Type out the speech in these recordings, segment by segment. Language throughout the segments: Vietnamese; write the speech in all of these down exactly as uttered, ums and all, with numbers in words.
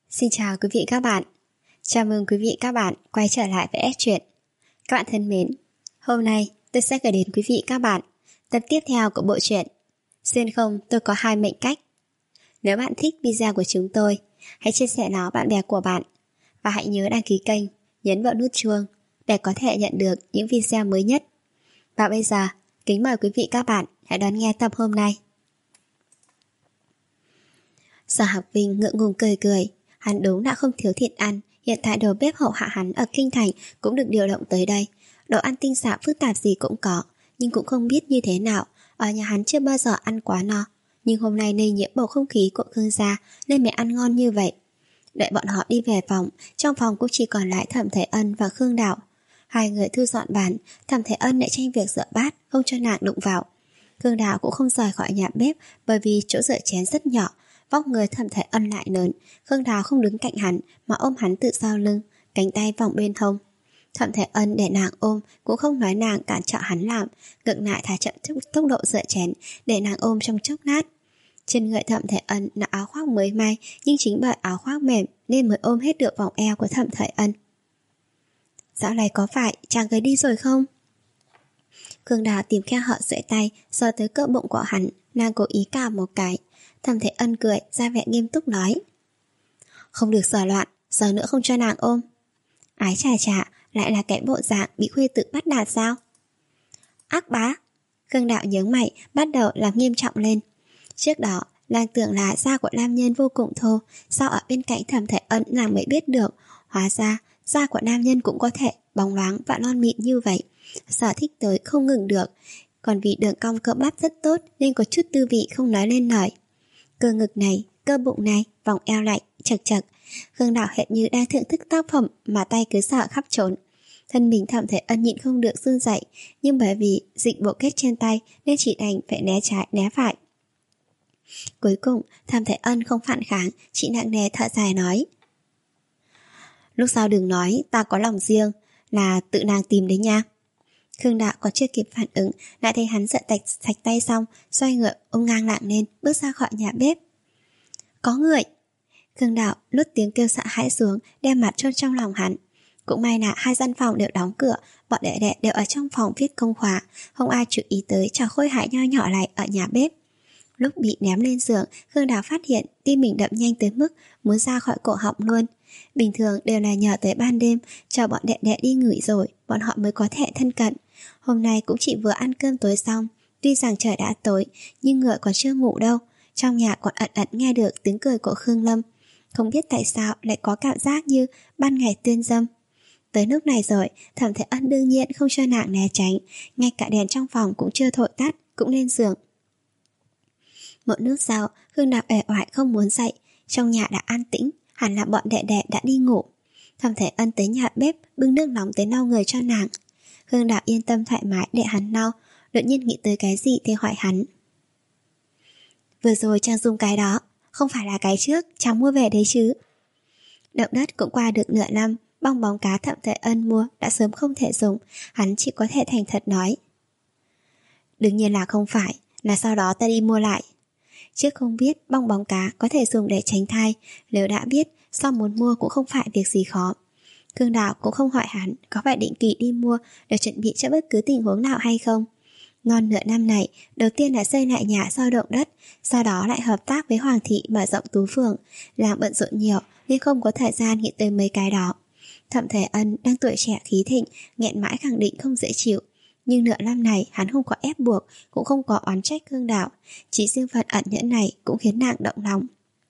Xin chào quý vị các bạn. Chào mừng quý vị các bạn quay trở lại với S Truyện. Các bạn thân mến, hôm nay tôi sẽ gửi đến quý vị các bạn tập tiếp theo của bộ truyện Xuyên không tôi có hai mệnh cách. Nếu bạn thích video của chúng tôi, hãy chia sẻ nó bạn bè của bạn và hãy nhớ đăng ký kênh, nhấn vào nút chuông để có thể nhận được những video mới nhất. Và bây giờ, kính mời quý vị các bạn hãy đón nghe tập hôm nay. Sở Học Vinh ngượng ngùng cười cười. Hắn đúng đã không thiếu thịt ăn. Hiện tại đầu bếp hậu hạ hắn ở Kinh Thành cũng được điều động tới đây. Đồ ăn tinh xảo phức tạp gì cũng có, nhưng cũng không biết như thế nào. Ở nhà hắn chưa bao giờ ăn quá no, nhưng hôm nay lây nhiễm bầu không khí của Khương gia nên mới ăn ngon như vậy. Đợi bọn họ đi về phòng, trong phòng cũng chỉ còn lại Thẩm Thể Ân và Khương Đạo. Hai người thu dọn bàn, Thẩm Thể Ân lại tranh việc rửa bát, không cho nàng đụng vào. Khương Đạo cũng không rời khỏi nhà bếp bởi vì chỗ rửa chén rất nhỏ. Vóc người Thẩm Thể Ân lại lớn, Khương Đào không đứng cạnh hắn mà ôm hắn từ sau lưng, cánh tay vòng bên hông. Thẩm Thể Ân để nàng ôm cũng không nói nàng cản trở hắn làm, ngược lại thả chậm tốc độ rửa chén để nàng ôm trong chốc lát. Trên người Thẩm Thể Ân là áo khoác mới may, nhưng chính bởi áo khoác mềm nên mới ôm hết được vòng eo của Thẩm Thể Ân. Dạo này có phải chàng gầy đi rồi không? Khương Đào tìm khe hở duỗi tay sờ tới cơ bụng của hắn, nàng cố ý cào một cái. Thẩm Thể Ân cười ra vẻ nghiêm túc nói: Không được sờ loạn, giờ nữa không cho nàng ôm. Ái chà chà, lại là cái bộ dạng bị khuê tự bắt nạt sao? Ác bá! Khương Đạo nhớ mày bắt đầu làm nghiêm trọng lên. Trước đó nàng tưởng là da của nam nhân vô cùng thô, sao ở bên cạnh Thẩm Thể Ân nàng mới biết được, hóa ra da của nam nhân cũng có thể bóng loáng và non mịn như vậy. Sở thích tới không ngừng được, còn vì đường cong cơ bắp rất tốt nên có chút tư vị không nói lên lời. Cơ ngực này, cơ bụng này, vòng eo lại, chật chật. Khương Đạo hệt như đang thưởng thức tác phẩm mà tay cứ sợ khắp trốn. Thân mình Thẩm Thể Ân nhịn không được run rẩy, nhưng bởi vì dịch bộ kết trên tay nên chỉ đành phải né trái né phải. Cuối cùng Thẩm Thể Ân không phản kháng, chỉ nặng nề thở dài nói: Lúc sau đừng nói ta có lòng riêng, là tự nàng tìm đấy nha. Khương Đạo còn chưa kịp phản ứng, lại thấy hắn giận tạch sạch tay xong, xoay ngựa ôm ngang lạng lên, bước ra khỏi nhà bếp. Có người! Khương Đạo lút tiếng kêu sợ hãi xuống, đem mặt chôn trong lòng hắn. Cũng may là hai gian phòng đều đóng cửa, bọn đệ đệ đều ở trong phòng viết công khóa, không ai chú ý tới trò khôi hại nho nhỏ này ở nhà bếp. Lúc bị ném lên giường, Khương Đạo phát hiện tim mình đập nhanh tới mức muốn ra khỏi cổ họng luôn. Bình thường đều là nhờ tới ban đêm, cho bọn đệ đệ đi ngửi rồi bọn họ mới có thể thân cận. Hôm nay cũng chỉ vừa ăn cơm tối xong. Tuy rằng trời đã tối, nhưng ngựa còn chưa ngủ đâu. Trong nhà còn ẩn ẩn nghe được tiếng cười của Khương Lâm. Không biết tại sao lại có cảm giác như ban ngày tuyên dâm. Tới lúc này rồi, Thẩm Thể Ân đương nhiên không cho nàng né tránh. Ngay cả đèn trong phòng cũng chưa thổi tắt, cũng lên giường. Một lúc sau, Khương Đạo uể oải không muốn dậy. Trong nhà đã an tĩnh, hẳn là bọn đệ đệ đã đi ngủ. Thẩm Thể Ân tới nhà bếp bưng nước nóng tới lau người cho nàng. Khương Đạo yên tâm thoải mái để hắn lau, đột nhiên nghĩ tới cái gì thì hỏi hắn: Vừa rồi chàng dùng cái đó, không phải là cái trước chàng mua về đấy chứ? Động đất cũng qua được nửa năm, bong bóng cá Thẩm Thể Ân mua đã sớm không thể dùng, hắn chỉ có thể thành thật nói: Đương nhiên là không phải, là sau đó ta đi mua lại. Trước không biết bong bóng cá có thể dùng để tránh thai, nếu đã biết, sau muốn mua cũng không phải việc gì khó. Khương Đạo cũng không hỏi hắn có phải định kỳ đi mua để chuẩn bị cho bất cứ tình huống nào hay không. Non nửa năm này, đầu tiên là xây lại nhà sau động đất, sau đó lại hợp tác với Hoàng thị mở rộng tú phường, làm bận rộn nhiều nên không có thời gian nghĩ tới mấy cái đó. Thẩm Thể Ân đang tuổi trẻ khí thịnh, nghẹn mãi khẳng định không dễ chịu. Nhưng nửa năm này hắn không có ép buộc, cũng không có oán trách Khương Đạo, chỉ riêng phần ẩn nhẫn này cũng khiến nàng động lòng.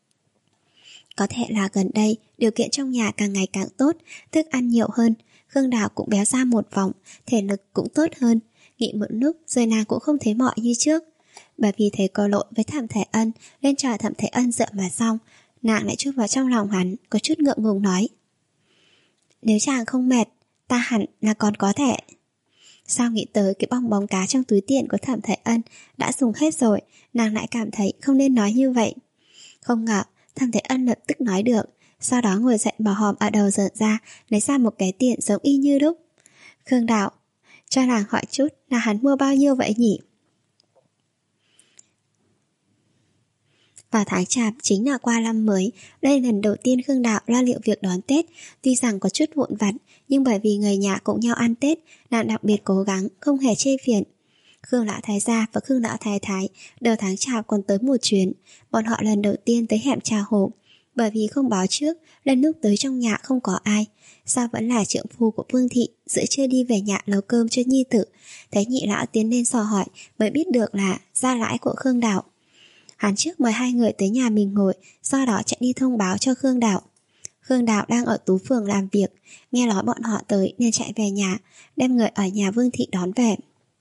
Có thể là gần đây điều kiện trong nhà càng ngày càng tốt, thức ăn nhiều hơn, Khương Đạo cũng béo ra một vòng, thể lực cũng tốt hơn. Nghĩ một lúc rồi nàng cũng không thấy mỏi như trước. Bởi vì thấy có lỗi với Thẩm Thể Ân nên chờ Thẩm Thể Ân dựa mà xong, nàng lại chui vào trong lòng hắn, có chút ngượng ngùng nói: Nếu chàng không mệt, ta hẳn là còn có thể. Sao nghĩ tới cái bong bóng cá trong túi tiền của Thẩm Thể Ân đã dùng hết rồi, nàng lại cảm thấy không nên nói như vậy. Không ngờ Thẩm Thể Ân lập tức nói được, sau đó ngồi dậy bỏ hòm ở đầu giở ra, lấy ra một cái tiền giống y như đúc. Khương Đạo, cho nàng hỏi chút là hắn mua bao nhiêu vậy nhỉ? Vào tháng Chạp chính là qua năm mới, đây lần đầu tiên Khương Đạo lo liệu việc đón Tết. Tuy rằng có chút vụn vặt, nhưng bởi vì người nhà cùng nhau ăn Tết, nàng đặc biệt cố gắng, không hề chê phiền. Khương lão thái gia và Khương lão thái thái đầu tháng Chạp còn tới một chuyến. Bọn họ lần đầu tiên tới hẻm trà hồ. Bởi vì không báo trước, lần lúc tới trong nhà không có ai. Sao vẫn là trượng phu của Vương thị, giữa trưa đi về nhà nấu cơm cho nhi tử. Thấy nhị lão tiến lên dò hỏi, mới biết được là gia lãi của Khương Đạo. Hắn trước mời hai người tới nhà mình ngồi, sau đó chạy đi thông báo cho Khương Đạo. Khương Đạo đang ở Tú Phường làm việc, nghe nói bọn họ tới nên chạy về nhà, đem người ở nhà Vương thị đón về.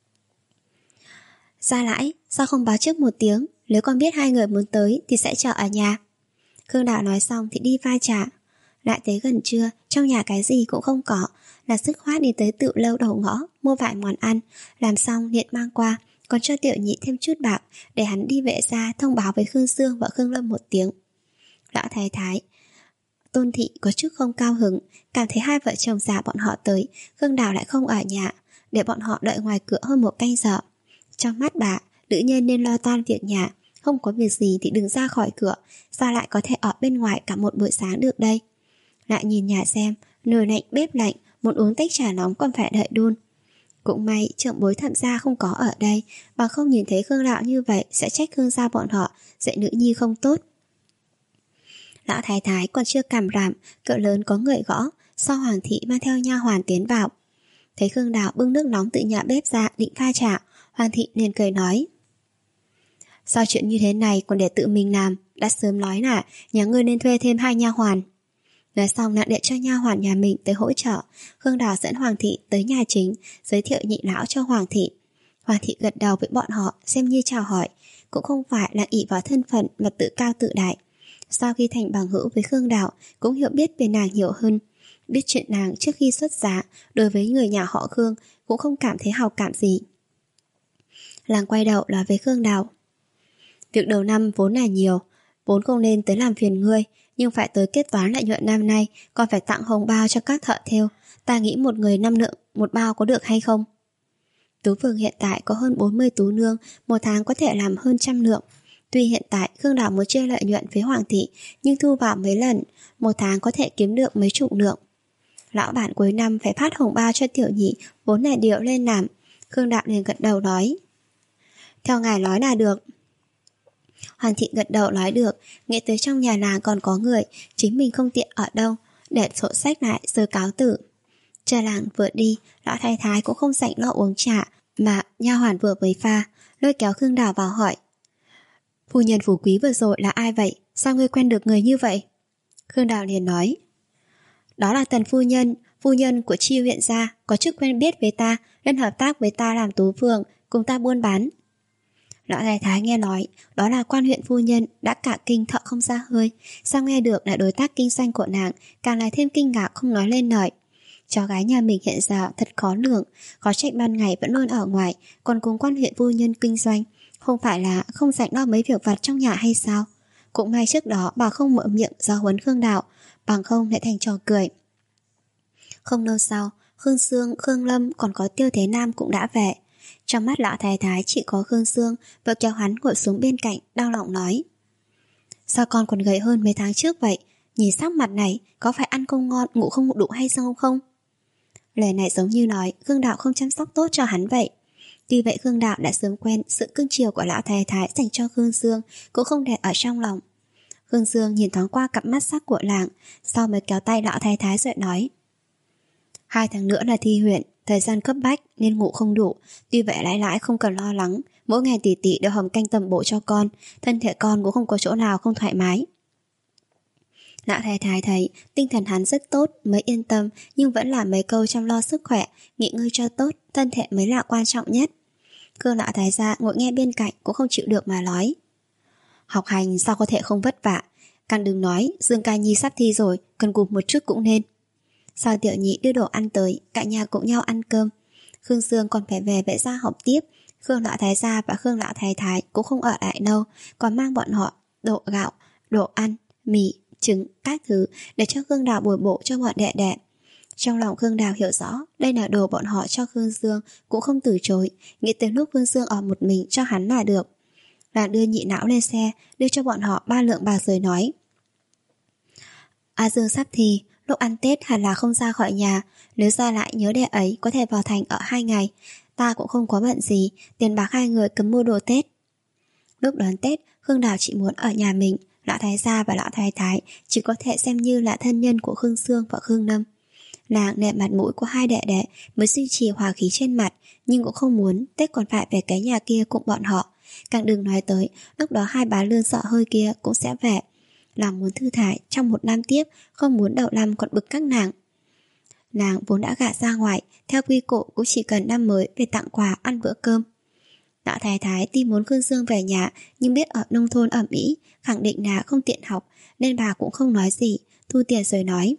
Gia lãi, sao không báo trước một tiếng? Nếu con biết hai người muốn tới thì sẽ chờ ở nhà. Khương Đạo nói xong thì đi pha trà. Lại tới gần trưa, trong nhà cái gì cũng không có, là dứt khoát đi tới Tựu Lâu đầu ngõ, mua vài món ăn, làm xong liền mang qua, còn cho Tiểu Nhị thêm chút bạc để hắn đi vệ ra thông báo với Khương Sương và Khương Lâm một tiếng. Lão thái thái Tôn thị có chút không cao hứng, cảm thấy hai vợ chồng già bọn họ tới, Khương Đào lại không ở nhà, để bọn họ đợi ngoài cửa hơn một canh giờ. Trong mắt bà, nữ nhân nên lo toan việc nhà, không có việc gì thì đừng ra khỏi cửa, sao lại có thể ở bên ngoài cả một buổi sáng được đây. Lại nhìn nhà xem, nồi lạnh bếp lạnh, muốn uống tách trà nóng còn phải đợi đun. Cũng may trưởng bối Thẩm gia không có ở đây, bằng không nhìn thấy Khương Đạo như vậy sẽ trách Khương gia bọn họ dạy nữ nhi không tốt. Lão thái thái còn chưa cảm ràm, cửa lớn có người gõ, sau Hoàng thị mang theo nha hoàn tiến vào. Thấy Khương Đạo bưng nước nóng từ nhà bếp ra định pha trà, Hoàng thị liền cười nói: sao chuyện như thế này còn để tự mình làm, đã sớm nói là nhà ngươi nên thuê thêm hai nha hoàn. Nói xong nàng để cho nha hoàn nhà mình tới hỗ trợ. Khương Đào dẫn Hoàng thị tới nhà chính, giới thiệu nhị lão cho Hoàng thị. Hoàng thị gật đầu với bọn họ xem như chào hỏi, cũng không phải là ỷ vào thân phận mà tự cao tự đại. Sau khi thành bằng hữu với Khương Đào, cũng hiểu biết về nàng nhiều hơn, biết chuyện nàng trước khi xuất giá đối với người nhà họ Khương cũng không cảm thấy hào cảm gì. Làng quay đầu là với Khương Đào: việc đầu năm vốn là nhiều, vốn không nên tới làm phiền ngươi, nhưng phải tới kết toán lợi nhuận năm nay, còn phải tặng hồng bao cho các thợ thêu. Ta nghĩ một người năm lượng một bao có được hay không? Tú Phường hiện tại có hơn bốn mươi tú nương, một tháng có thể làm hơn trăm lượng. Tuy hiện tại Khương Đào muốn chia lợi nhuận với Hoàng thị, nhưng thu vào mấy lần, một tháng có thể kiếm được mấy chục lượng. Lão bản cuối năm phải phát hồng bao cho Tiểu Nhị, vốn là điều lên làm. Khương Đạo liền gật đầu nói: theo ngài nói là được. Hoàng thị gật đầu nói được, nghĩ tới trong nhà nàng còn có người, chính mình không tiện ở đâu, để sổ sách lại rồi cáo tử. Chờ làng vừa đi, lão thái thái cũng không rảnh lo uống trà, mà nha hoàn vừa mới pha, lôi kéo Khương Đào vào hỏi: phu nhân phú quý vừa rồi là ai vậy? Sao ngươi quen được người như vậy? Khương Đào liền nói: đó là Tần phu nhân, phu nhân của Chi huyện gia, có chức quen biết với ta, nên hợp tác với ta làm Tú Phường, cùng ta buôn bán. Lão thái thái nghe nói đó là quan huyện phu nhân, đã cả kinh thở không ra hơi, sao nghe được là đối tác kinh doanh của nàng, càng lại thêm kinh ngạc không nói lên lời. Cháu gái nhà mình hiện giờ thật khó lường, có trách ban ngày vẫn luôn ở ngoài, còn cùng quan huyện phu nhân kinh doanh, không phải là không rảnh lo mấy việc vặt trong nhà hay sao? Cũng may trước đó bà không mở miệng do huấn Khương Đạo, bằng không lại thành trò cười. Không lâu sau, Khương Sương, Khương Lâm còn có Tiêu Thế Nam cũng đã về. Trong mắt lão thái thái chỉ có Khương Sương, vợ kéo hắn ngồi xuống bên cạnh, đau lòng nói: sao con còn gầy hơn mấy tháng trước vậy? Nhìn sắc mặt này, có phải ăn không ngon, ngủ không đủ hay sao không? Lời này giống như nói Khương Đạo không chăm sóc tốt cho hắn vậy. Tuy vậy Khương Đạo đã sớm quen sự cưng chiều của lão thái thái dành cho Khương Sương, cũng không để ở trong lòng. Khương Sương nhìn thoáng qua cặp mắt sắc của làng, sau mới kéo tay lão thái thái rồi nói: hai tháng nữa là thi huyện, thời gian cấp bách nên ngủ không đủ. Tuy vậy lãi lãi không cần lo lắng, mỗi ngày tỷ tỷ đều hầm canh tầm bổ cho con, thân thể con cũng không có chỗ nào không thoải mái. Lão thái thái thấy tinh thần hắn rất tốt mới yên tâm, nhưng vẫn là mấy câu chăm lo sức khỏe, nghỉ ngơi cho tốt, thân thể mới là quan trọng nhất. Khương lão thái gia ngồi nghe bên cạnh cũng không chịu được mà nói: học hành sao có thể không vất vả, càng đừng nói Dương Ca Nhi sắp thi rồi, cần cụp một chút cũng nên. Sau Tiểu Nhị đưa đồ ăn tới, cả nhà cùng nhau ăn cơm. Khương Sương còn phải về vệ gia học tiếp. Khương lão thái gia và Khương lão thái thái cũng không ở lại đâu, còn mang bọn họ đồ gạo, đồ ăn, mì, trứng, các thứ để cho Khương Đào bồi bổ cho bọn đệ đệ. Trong lòng Khương Đào hiểu rõ đây là đồ bọn họ cho Khương Sương, cũng không từ chối, nghĩ tới lúc Khương Sương ở một mình cho hắn là được. Nàng đưa Nhị Não lên xe, đưa cho bọn họ ba lượng bạc rồi nói: A Dương sắp thì, lúc ăn Tết hẳn là không ra khỏi nhà, nếu ra lại nhớ đệ ấy có thể vào thành ở hai ngày. Ta cũng không có bận gì, tiền bạc hai người cứ mua đồ Tết. Lúc đón Tết, Khương Đào chỉ muốn ở nhà mình, lão thái gia và lão thái thái chỉ có thể xem như là thân nhân của Khương Sương và Khương Lâm. Nàng nể mặt mũi của hai đệ đệ mới duy trì hòa khí trên mặt, nhưng cũng không muốn Tết còn phải về cái nhà kia cùng bọn họ. Càng đừng nói tới, lúc đó hai bà lươn sợ hơi kia cũng sẽ về. Nàng muốn thư thải trong một năm tiếp, không muốn đầu năm còn bực các nàng. Nàng vốn đã gả ra ngoài, theo quy củ cũng chỉ cần năm mới về tặng quà ăn bữa cơm. Lão thái thái tìm muốn Khương Dương về nhà, nhưng biết ở nông thôn ẩm ĩ, khẳng định là không tiện học, nên bà cũng không nói gì, thu tiền rồi nói: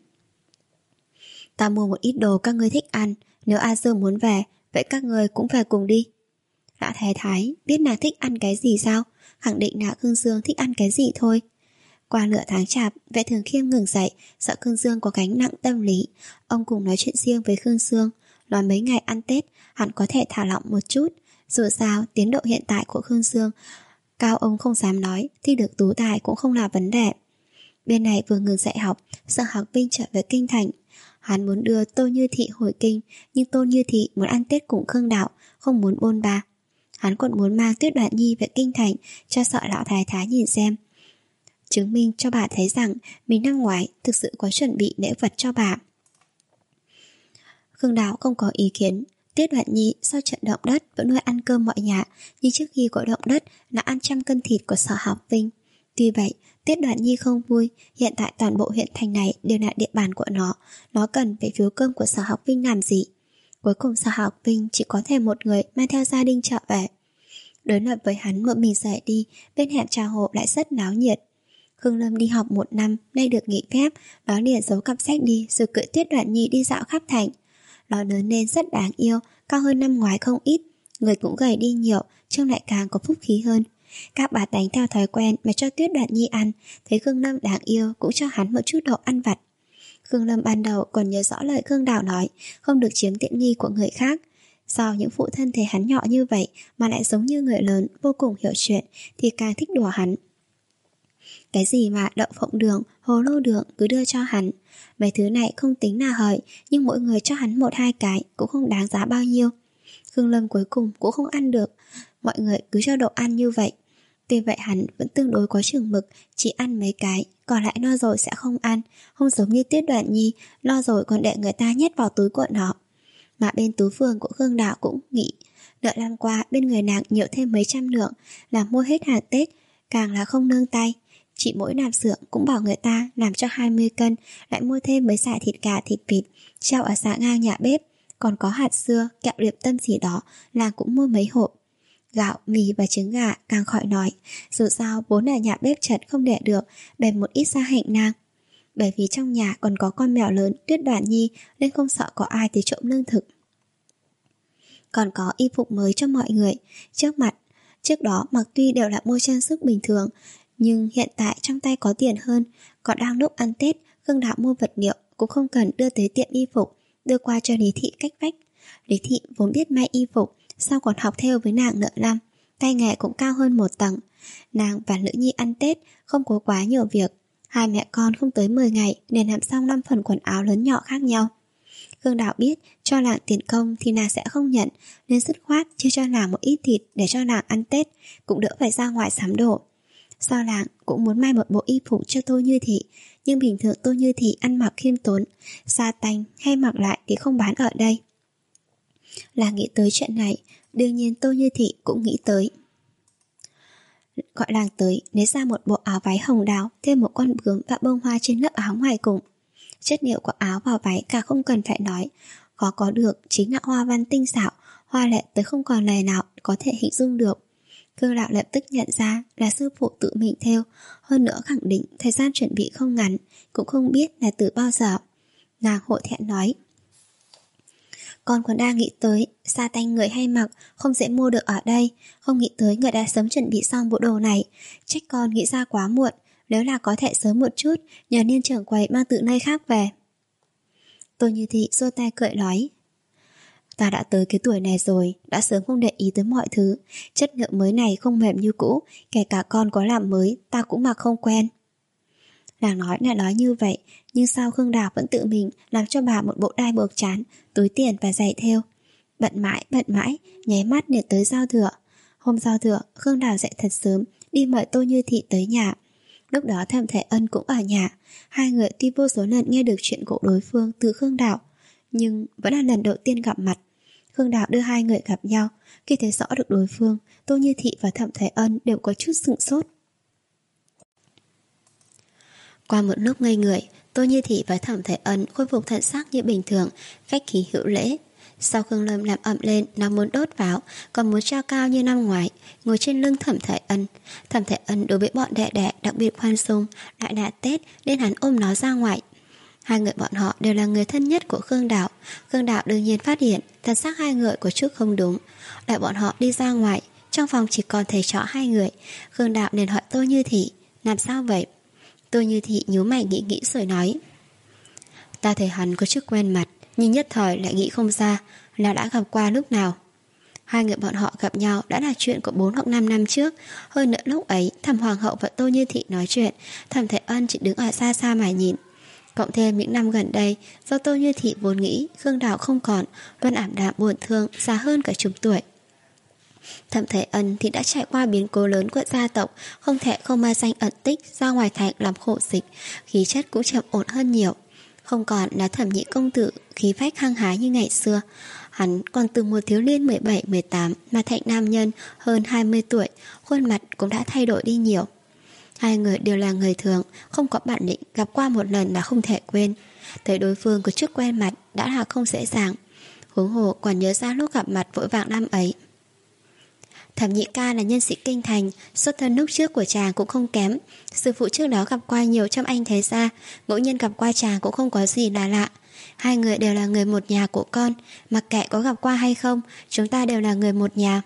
Ta mua một ít đồ các ngươi thích ăn, nếu A Dương muốn về, vậy các ngươi cũng về cùng đi. Lão thái thái biết nàng thích ăn cái gì sao, khẳng định là Khương Dương thích ăn cái gì thôi. Qua nửa tháng chạp, Vệ Thường Khiêm ngừng dậy, sợ Khương Dương có gánh nặng tâm lý. Ông cùng nói chuyện riêng với Khương Dương, nói mấy ngày ăn Tết hẳn có thể thả lỏng một chút. Dù sao, tiến độ hiện tại của Khương Dương cao ông không dám nói, thi được tú tài cũng không là vấn đề. Bên này vừa ngừng dạy học, sợ học Vinh trở về kinh thành. Hắn muốn đưa Tô Như Thị hồi kinh, nhưng Tô Như Thị muốn ăn Tết cùng Khương Đạo, không muốn bôn ba. Hắn còn muốn mang Tuyết Đoạt Nhi về kinh thành, cho sợ lão thái thái nhìn xem, chứng minh cho bà thấy rằng mình năm ngoái thực sự có chuẩn bị lễ vật cho bà. Khương Đạo không có ý kiến. Tuyết Đoạt Nhi sau trận động đất vẫn nuôi ăn cơm mọi nhà, nhưng trước khi có động đất là ăn trăm cân thịt của Sở Học Vinh. Tuy vậy, Tuyết Đoạt Nhi không vui, hiện tại toàn bộ huyện thành này đều là địa bàn của nó, nó cần phải phiếu cơm của Sở Học Vinh làm gì? Cuối cùng Sở Học Vinh chỉ có thể một người mang theo gia đình trở về. Đối lập với hắn một mình rời đi, bên hẻm trà hồ lại rất náo nhiệt. Khương Lâm đi học một năm, nay được nghỉ phép, nó liền giấu cặp sách đi rồi cưỡi Tuyết Đoạt Nhi đi dạo khắp thành. Nó lớn lên rất đáng yêu, cao hơn năm ngoái không ít, người cũng gầy đi nhiều, trông lại càng có phúc khí hơn. Các bà tánh theo thói quen mà cho Tuyết Đoạt Nhi ăn, thấy Khương Lâm đáng yêu cũng cho hắn một chút đồ ăn vặt. Khương Lâm ban đầu còn nhớ rõ lời Khương Đào nói, không được chiếm tiện nghi của người khác. Sau những phụ thân thấy hắn nhỏ như vậy mà lại giống như người lớn, vô cùng hiểu chuyện, thì càng thích đùa hắn. Cái gì mà đậu phộng đường, hồ lô đường cứ đưa cho hắn. Mấy thứ này không tính là hời, nhưng mỗi người cho hắn một hai cái cũng không đáng giá bao nhiêu. Khương Lâm cuối cùng cũng không ăn được, mọi người cứ cho đồ ăn như vậy. Tuy vậy hắn vẫn tương đối có chừng mực, chỉ ăn mấy cái, còn lại no rồi sẽ không ăn, không giống như Tuyết Đoạt Nhi, no rồi còn để người ta nhét vào túi của nó. Mà bên Tú Phường của Khương Đạo cũng nghĩ, đợi năm qua bên người nàng nhiều thêm mấy trăm lượng, là mua hết hàng Tết, càng là không nương tay. Chỉ mỗi nạp xưởng cũng bảo người ta làm cho hai mươi cân, lại mua thêm mấy sải thịt gà thịt vịt, treo ở xã ngang nhà bếp, còn có hạt dưa, kẹo điệp tâm gì đó, nàng cũng mua mấy hộp. Gạo, mì và trứng gà càng khỏi nói, dù sao vốn ở nhà bếp chật không để được, bèn một ít ra hạnh nàng. Bởi vì trong nhà còn có con mèo lớn Tuyết Đoạt Nhi nên không sợ có ai tới trộm lương thực. Còn có y phục mới cho mọi người. Trước mặt, trước đó mặc tuy đều là mua trang sức bình thường, nhưng hiện tại trong tay có tiền hơn. Còn đang lúc ăn Tết, Khương Đạo mua vật liệu cũng không cần đưa tới tiệm y phục, đưa qua cho Lý Thị cách vách. Lý Thị vốn biết may y phục, sao còn học theo với nàng nợ năm, tay nghề cũng cao hơn một tầng. Nàng và nữ nhi ăn Tết không có quá nhiều việc, hai mẹ con không tới mười ngày nên làm xong năm phần quần áo lớn nhỏ khác nhau. Khương Đạo biết cho nàng tiền công thì nàng sẽ không nhận, nên dứt khoát chia cho nàng một ít thịt để cho nàng ăn Tết, cũng đỡ phải ra ngoài sắm đồ. Sao nàng cũng muốn may một bộ y phục cho Tô Như Thị, nhưng bình thường Tô Như Thị ăn mặc khiêm tốn, sa tanh hay mặc lại thì không bán ở đây. Là nghĩ tới chuyện này, đương nhiên Tô Như Thị cũng nghĩ tới. Gọi nàng tới, lấy ra một bộ áo váy hồng đào, thêm một con bướm và bông hoa trên lớp áo ngoài cùng. Chất liệu của áo và váy cả không cần phải nói, khó có được chính là hoa văn tinh xảo, hoa lệ tới không còn lời nào có thể hình dung được. Khương Đạo lập tức nhận ra là sư phụ tự mình thêu, hơn nữa khẳng định thời gian chuẩn bị không ngắn, cũng không biết là từ bao giờ. Nàng hổ thẹn nói: Con còn đang nghĩ tới sa tanh người hay mặc không dễ mua được ở đây, không nghĩ tới người đã sớm chuẩn bị xong bộ đồ này, trách con nghĩ ra quá muộn, nếu là có thể sớm một chút, nhờ Niên trưởng quầy mang từ nơi khác về. Tô Như Thị giơ tay cười nói: Ta đã tới cái tuổi này rồi, đã sớm không để ý tới mọi thứ. Chất ngựa mới này không mềm như cũ, kể cả con có làm mới, ta cũng mặc không quen. Nàng nói là nói như vậy, nhưng sao Khương Đào vẫn tự mình làm cho bà một bộ đai buộc trán, túi tiền và giày theo. Bận mãi, bận mãi, nháy mắt để tới giao thừa. Hôm giao thừa, Khương Đào dậy thật sớm, đi mời Tô Như Thị tới nhà. Lúc đó Thẩm Thể Ân cũng ở nhà. Hai người tuy vô số lần nghe được chuyện của đối phương từ Khương Đào, nhưng vẫn là lần đầu tiên gặp mặt. Khương Đào đưa hai người gặp nhau. Khi thấy rõ được đối phương, Tô Như Thị và Thẩm Thể Ân đều có chút sửng sốt. Qua một lúc ngây người, Tô Như Thị và Thẩm Thể Ân khôi phục thần sắc như bình thường, khách khí hữu lễ. Sau Khương Lâm làm ậm lên, nó muốn đốt pháo, còn muốn treo cao như năm ngoái, ngồi trên lưng Thẩm Thể Ân. Thẩm Thể Ân đối với bọn đệ đệ đặc biệt khoan dung, lại là Tết nên hắn ôm nó ra ngoài. Hai người bọn họ đều là người thân nhất của Khương Đào. Khương Đào đương nhiên phát hiện thần sắc hai người có chút không đúng. Đợi bọn họ đi ra ngoài, trong phòng chỉ còn thầy trò hai người. Khương Đào liền hỏi Tô Như Thị, làm sao vậy? Tô Như Thị nhíu mày nghĩ nghĩ rồi nói, ta thấy hắn có chút quen mặt, nhưng nhất thời lại nghĩ không ra là đã gặp qua lúc nào. Hai người bọn họ gặp nhau đã là chuyện của bốn hoặc năm năm trước. Hơn nữa lúc ấy Thẩm Hoàng hậu và Tô Như Thị nói chuyện, Thẩm Thể Ân chỉ đứng ở xa xa mà nhìn. Cộng thêm những năm gần đây, do Tô Như Thị vốn nghĩ Khương Đào không còn, luôn ảm đạm buồn thương, già hơn cả chục tuổi. Thẩm Thể Ân thì đã trải qua biến cố lớn của gia tộc, không thể không mai danh ẩn tích ra ngoài thành làm khổ dịch, khí chất cũng trầm ổn hơn nhiều. Không còn là Thẩm nhị công tử khí phách hăng hái như ngày xưa. Hắn còn từ một thiếu niên mười bảy mười tám mà thành nam nhân hơn hai mươi tuổi, khuôn mặt cũng đã thay đổi đi nhiều. Hai người đều là người thường, không có bản lĩnh, gặp qua một lần mà không thể quên. Thấy đối phương có chút quen mặt đã là không dễ dàng, huống hồ còn nhớ ra lúc gặp mặt vội vàng năm ấy. Thẩm nhị ca là nhân sĩ kinh thành, xuất thân lúc trước của chàng cũng không kém. Sư phụ trước đó gặp qua nhiều trong anh thế gia, ngẫu nhiên gặp qua chàng cũng không có gì là lạ. Hai người đều là người một nhà của con, mặc kệ có gặp qua hay không, chúng ta đều là người một nhà.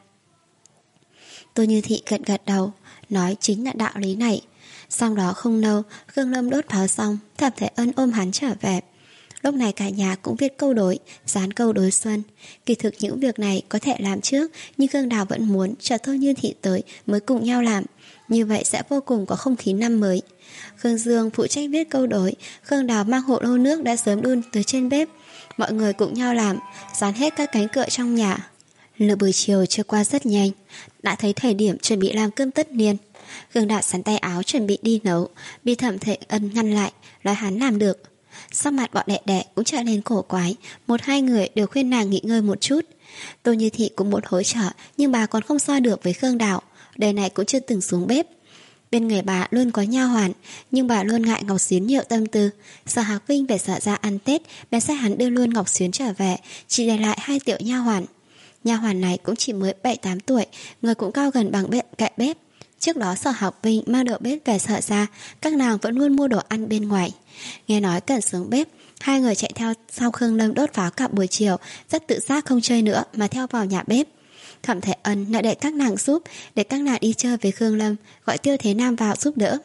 Tô Như Thị gật gật đầu, nói chính là đạo lý này. Sau đó không lâu, Khương Lâm đốt pháo xong, Thẩm Thể Ân ôm hắn trở về. Lúc này cả nhà cũng viết câu đối, dán câu đối xuân. Kỳ thực những việc này có thể làm trước, nhưng Khương Đào vẫn muốn chờ Tô Như Thị tới mới cùng nhau làm. Như vậy sẽ vô cùng có không khí năm mới. Khương Dương phụ trách viết câu đối, Khương Đào mang hộ lô nước đã sớm đun tới trên bếp. Mọi người cùng nhau làm, dán hết các cánh cửa trong nhà. Nửa buổi chiều trôi qua rất nhanh, đã thấy thời điểm chuẩn bị làm cơm tất niên. Khương Đào sắn tay áo chuẩn bị đi nấu, bị Thẩm Thể Ân ngăn lại, nói hắn làm được. Sắc mặt bọn đệ đệ cũng trở lên cổ quái, một hai người đều khuyên nàng nghỉ ngơi một chút. Tô Như Thị cũng muốn hỗ trợ, nhưng bà còn không so được với Khương Đào, đời này cũng chưa từng xuống bếp. Bên người bà luôn có nha hoàn, nhưng bà luôn ngại Ngọc Xuyến nhiều tâm tư. Sợ Hạc Vinh phải sợ ra ăn Tết, bèn sai hắn đưa luôn Ngọc Xuyến trở về, chỉ để lại hai tiểu nha hoàn. Nha hoàn này cũng chỉ mới bảy tám tuổi, người cũng cao gần bằng bếp, kệ bếp. Trước đó Sở Học Vinh mang đầu bếp về Sở ra, các nàng vẫn luôn mua đồ ăn bên ngoài. Nghe nói cần xuống bếp, hai người chạy theo sau Khương Lâm đốt pháo cả buổi chiều, rất tự giác không chơi nữa mà theo vào nhà bếp. Thẩm Thể Ân đã để các nàng giúp, để các nàng đi chơi với Khương Lâm, gọi Tiêu Thế Nam vào giúp đỡ.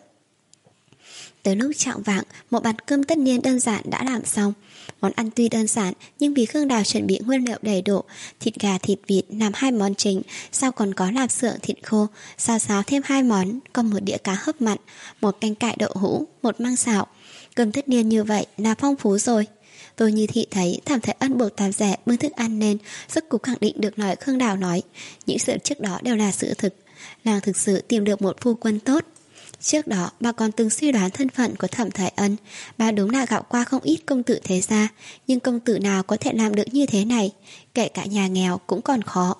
Tới lúc chạng vạng, một bàn cơm tất niên đơn giản đã làm xong. Món ăn tuy đơn giản, nhưng vì Khương Đào chuẩn bị nguyên liệu đầy đủ, thịt gà thịt vịt làm hai món chính, sau còn có lạp xưởng thịt khô, xào xáo thêm hai món, còn một đĩa cá hấp mặn, một canh cải đậu hũ, một măng xào. Cơm tất niên như vậy là phong phú rồi. Tô Như Thị thấy Thẩm Thể Ân buộc tạp rẻ bưng thức ăn nên rất cục khẳng định được lời Khương Đào nói. Những sự trước đó đều là sự thực. Nàng thực sự tìm được một phu quân tốt. Trước đó bà còn từng suy đoán thân phận của Thẩm Thể Ân. Bà đúng là gặp qua không ít công tử thế gia, nhưng công tử nào có thể làm được như thế này, kể cả nhà nghèo cũng còn khó.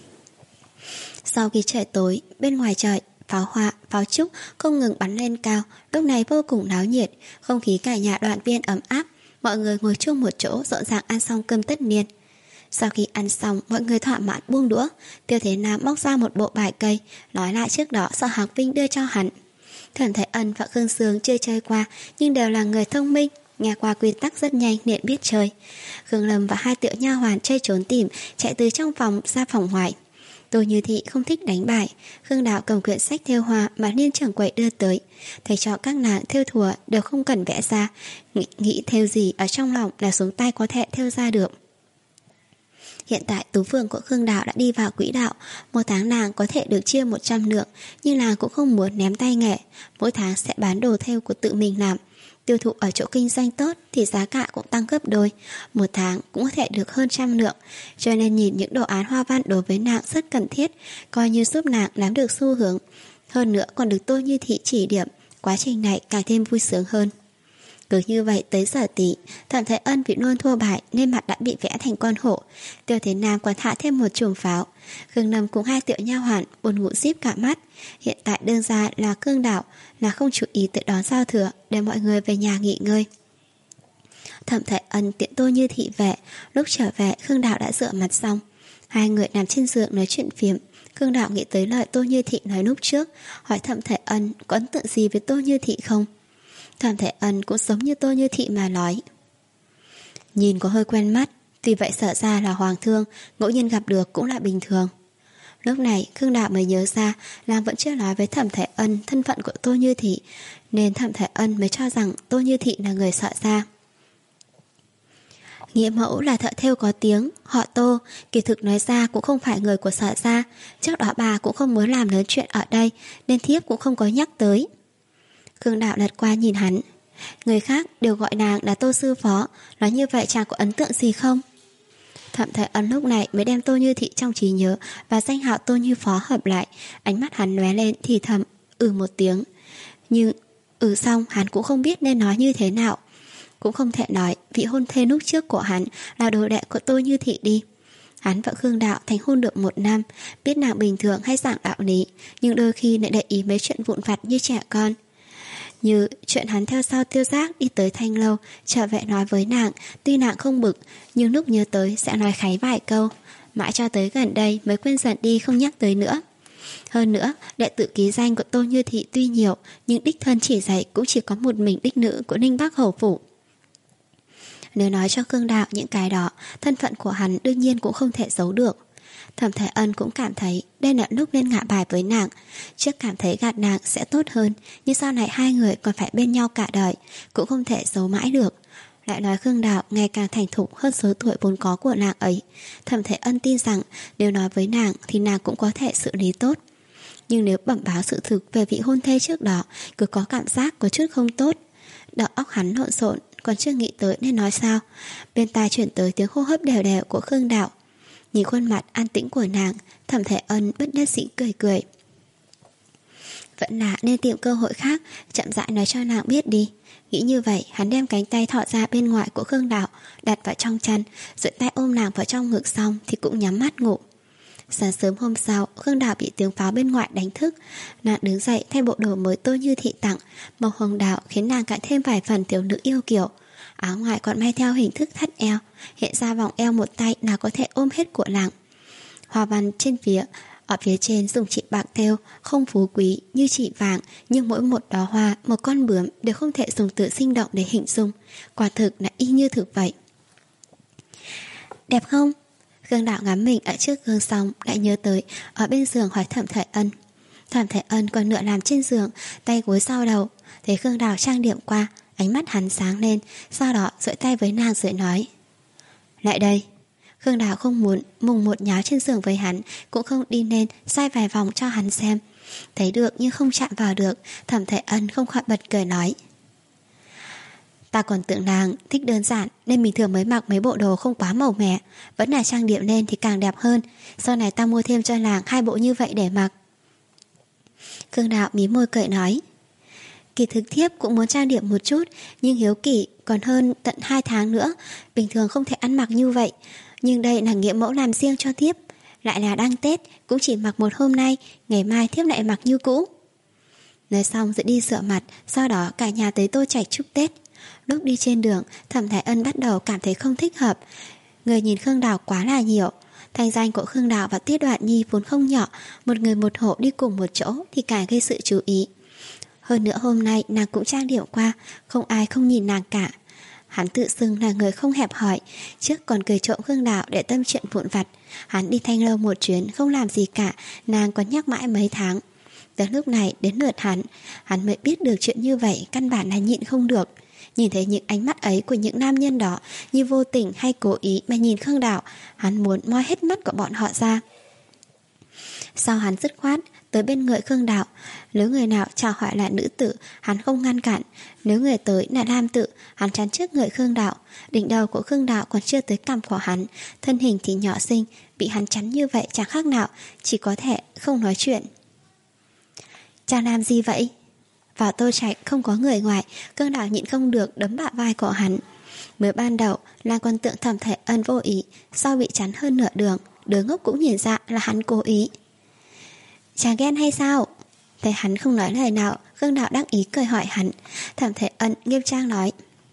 Sau khi trời tối, bên ngoài trời pháo hoa, pháo trúc không ngừng bắn lên cao, lúc này vô cùng náo nhiệt, không khí cả nhà đoàn viên ấm áp. Mọi người ngồi chung một chỗ rộn ràng ăn xong cơm tất niên. Sau khi ăn xong, mọi người thỏa mãn buông đũa. Tiêu Thế Nam móc ra một bộ bài cây, nói lại trước đó Sở Hạc Vinh đưa cho hắn. Thẩm Thể Ân và Khương Sương chưa chơi qua, nhưng đều là người thông minh, nghe qua quy tắc rất nhanh nên biết chơi. Khương Lâm và hai tiểu nha hoàn chơi trốn tìm, chạy từ trong phòng ra phòng ngoài. Tô Như Thị không thích đánh bài. Khương Đào cầm quyển sách thêu hoa mà Liên trưởng quầy đưa tới, thầy cho các nàng thêu thùa đều không cần vẽ ra, nghĩ, nghĩ thêu gì ở trong lòng là xuống tay có thể thêu ra được. Hiện tại tú phường của Khương Đạo đã đi vào quỹ đạo. Một tháng nàng có thể được chia một trăm lượng, nhưng nàng cũng không muốn ném tay nghệ. Mỗi tháng sẽ bán đồ thêu của tự mình làm. Tiêu thụ ở chỗ kinh doanh tốt thì giá cả cũng tăng gấp đôi. Một tháng cũng có thể được hơn trăm lượng. Cho nên nhìn những đồ án hoa văn đối với nàng rất cần thiết, coi như giúp nàng nắm được xu hướng. Hơn nữa còn được Tô Như Thị chỉ điểm, quá trình này càng thêm vui sướng hơn. Cứ như vậy tới giờ tí, Thẩm Thái Ân bị luôn thua bại nên mặt đã bị vẽ thành con hổ. Tiêu Thế Nam còn hạ thêm một chùm pháo. Khương Nâm cùng hai tiểu nha hoàn buồn ngủ díp cả mắt. Hiện tại đơn ra là Khương Đạo là không chú ý tới đón giao thừa, để mọi người về nhà nghỉ ngơi. Thẩm Thái Ân tiện Tô Như Thị về. Lúc trở về Khương Đạo đã rửa mặt xong. Hai người nằm trên giường nói chuyện phiếm. Khương Đạo nghĩ tới lời Tô Như Thị nói lúc trước, hỏi Thẩm Thái Ân có ấn tượng gì với Tô Như Thị không. Thẩm Thái Ân cũng giống như Tô Như Thị mà nói, nhìn có hơi quen mắt, vì vậy sợ ra là hoàng thương, ngẫu nhiên gặp được cũng là bình thường. Lúc này Khương Đạo mới nhớ ra nàng vẫn chưa nói với Thẩm Thái Ân thân phận của Tô Như Thị, nên Thẩm Thái Ân mới cho rằng Tô Như Thị là người sợ ra. Nghĩa mẫu là thợ thêu có tiếng, họ Tô, kỳ thực nói ra cũng không phải người của Sở gia. Trước đó bà cũng không muốn làm lớn chuyện ở đây, nên thiếp cũng không có nhắc tới. Khương Đạo lật qua nhìn hắn. Người khác đều gọi nàng là Tô sư phó, nói như vậy chàng có ấn tượng gì không? Thẩm Thái Ân lúc này mới đem Tô Như Thị trong trí nhớ và danh hào Tô Như phó hợp lại. Ánh mắt hắn lóe lên thì thầm ừ một tiếng. Nhưng ừ xong hắn cũng không biết nên nói như thế nào. Cũng không thể nói vị hôn thê lúc trước của hắn là đồ đệ của Tô Như Thị đi. Hắn và Khương Đạo thành hôn được một năm, biết nàng bình thường hay giảng đạo lý, nhưng đôi khi lại để ý mấy chuyện vụn vặt như trẻ con. Như chuyện hắn theo sau Tiêu Giác đi tới Thanh Lâu, trở về nói với nàng, tuy nàng không bực, nhưng lúc nhớ tới sẽ nói kháy vài câu. Mãi cho tới gần đây mới quên dần đi không nhắc tới nữa. Hơn nữa, đệ tử ký danh của Tô Như Thị tuy nhiều, nhưng đích thân chỉ dạy cũng chỉ có một mình đích nữ của Ninh Bắc Hầu Phủ. Nếu nói cho Khương Đạo những cái đó, thân phận của hắn đương nhiên cũng không thể giấu được. Thẩm Thái Ân cũng cảm thấy đây là lúc nên ngả bài với nàng. Trước cảm thấy gạt nàng sẽ tốt hơn, nhưng sau này hai người còn phải bên nhau cả đời, cũng không thể giấu mãi được. Lại nói Khương Đạo ngày càng thành thục hơn số tuổi vốn có của nàng ấy. Thẩm Thái Ân tin rằng nếu nói với nàng thì nàng cũng có thể xử lý tốt. Nhưng nếu bẩm báo sự thực về vị hôn thê trước đó, cứ có cảm giác có chút không tốt. Đầu óc hắn lộn xộn, còn chưa nghĩ tới nên nói sao. Bên tai chuyển tới tiếng hô hấp đều đều của Khương Đạo. Nhìn khuôn mặt an tĩnh của nàng, Thẩm Thái Ân bất đắc dĩ cười cười. Vẫn là nên tìm cơ hội khác, chậm rãi nói cho nàng biết đi. Nghĩ như vậy, hắn đem cánh tay thọ ra bên ngoài của Khương Đạo, đặt vào trong chăn, rồi tay ôm nàng vào trong ngực xong thì cũng nhắm mắt ngủ. Sáng sớm hôm sau, Khương Đạo bị tiếng pháo bên ngoài đánh thức. Nàng đứng dậy thay bộ đồ mới Tô Như Thị tặng, màu hồng đào khiến nàng càng thêm vài phần tiểu nữ yêu kiều. Áo ngoài còn may theo hình thức thắt eo, hiện ra vòng eo một tay nào có thể ôm hết của nàng. Hoa văn trên phía, ở phía trên dùng chỉ bạc thêu, không phú quý như chỉ vàng, nhưng mỗi một đóa hoa, một con bướm đều không thể dùng từ sinh động để hình dung. Quả thực là y như thực vậy. Đẹp không? Khương Đạo ngắm mình ở trước gương xong, lại nhớ tới ở bên giường hỏi Thẩm Thái Ân. Thẩm Thái Ân còn nửa làm trên giường, tay gối sau đầu. Thấy Khương Đạo trang điểm qua, ánh mắt hắn sáng lên, sau đó duỗi tay với nàng rồi nói: lại đây. Khương Đạo không muốn mùng một nháo trên giường với hắn, cũng không đi lên xoay vài vòng cho hắn xem. Thấy được nhưng không chạm vào được, Thẩm Thái Ân không khỏi bật cười nói: ta còn tưởng nàng thích đơn giản nên bình thường mới mặc mấy bộ đồ không quá màu mè, vẫn là trang điểm lên thì càng đẹp hơn. Sau này ta mua thêm cho nàng hai bộ như vậy để mặc. Khương Đạo mí môi cười nói: kỳ thực thiếp cũng muốn trang điểm một chút, nhưng hiếu kỳ còn hơn tận hai tháng nữa, bình thường không thể ăn mặc như vậy. Nhưng đây là nghĩa mẫu làm riêng cho thiếp, lại là đang Tết, cũng chỉ mặc một hôm nay, ngày mai thiếp lại mặc như cũ. Nói xong rồi đi rửa mặt, sau đó cả nhà tới Tô Trạch chúc Tết. Lúc đi trên đường, Thẩm Thái Ân bắt đầu cảm thấy không thích hợp. Người nhìn Khương Đạo quá là nhiều. Thanh danh của Khương Đạo và Tiết Đoạn Nhi vốn không nhỏ, một người một hộ đi cùng một chỗ thì càng gây sự chú ý. Hơn nữa hôm nay nàng cũng trang điểm qua, không ai không nhìn nàng cả. Hắn tự xưng là người không hẹp hòi, trước còn cười trộm Khương Đạo để tâm chuyện vụn vặt. Hắn đi Thanh Lâu một chuyến không làm gì cả, nàng còn nhắc mãi mấy tháng. Tới lúc này đến lượt hắn, hắn mới biết được chuyện như vậy căn bản là nhịn không được. Nhìn thấy những ánh mắt ấy của những nam nhân đó, như vô tình hay cố ý mà nhìn Khương Đào, hắn muốn moi hết mắt của bọn họ ra. Sau hắn dứt khoát tới bên người Khương Đào. Nếu người nào chào hỏi là nữ tử, hắn không ngăn cản. Nếu người tới là nam tử, hắn chắn trước người Khương Đào. Đỉnh đầu của Khương Đào còn chưa tới cằm của hắn, thân hình thì nhỏ xinh, bị hắn chắn như vậy chẳng khác nào, chỉ có thể không nói chuyện. Chàng làm gì vậy? Vào Tô Trạch không có người ngoài, Khương Đào nhịn không được đấm bả vai của hắn. Mới ban đầu là còn tưởng Thẩm Thể Ân vô ý, sau bị chắn hơn nửa đường, đứa ngốc cũng nhìn ra là hắn cố ý. Chàng ghen hay sao? Thấy hắn không nói lời nào, Khương Đào đắc ý cười hỏi hắn. Thẩm Thể Ân nghiêm trang nói: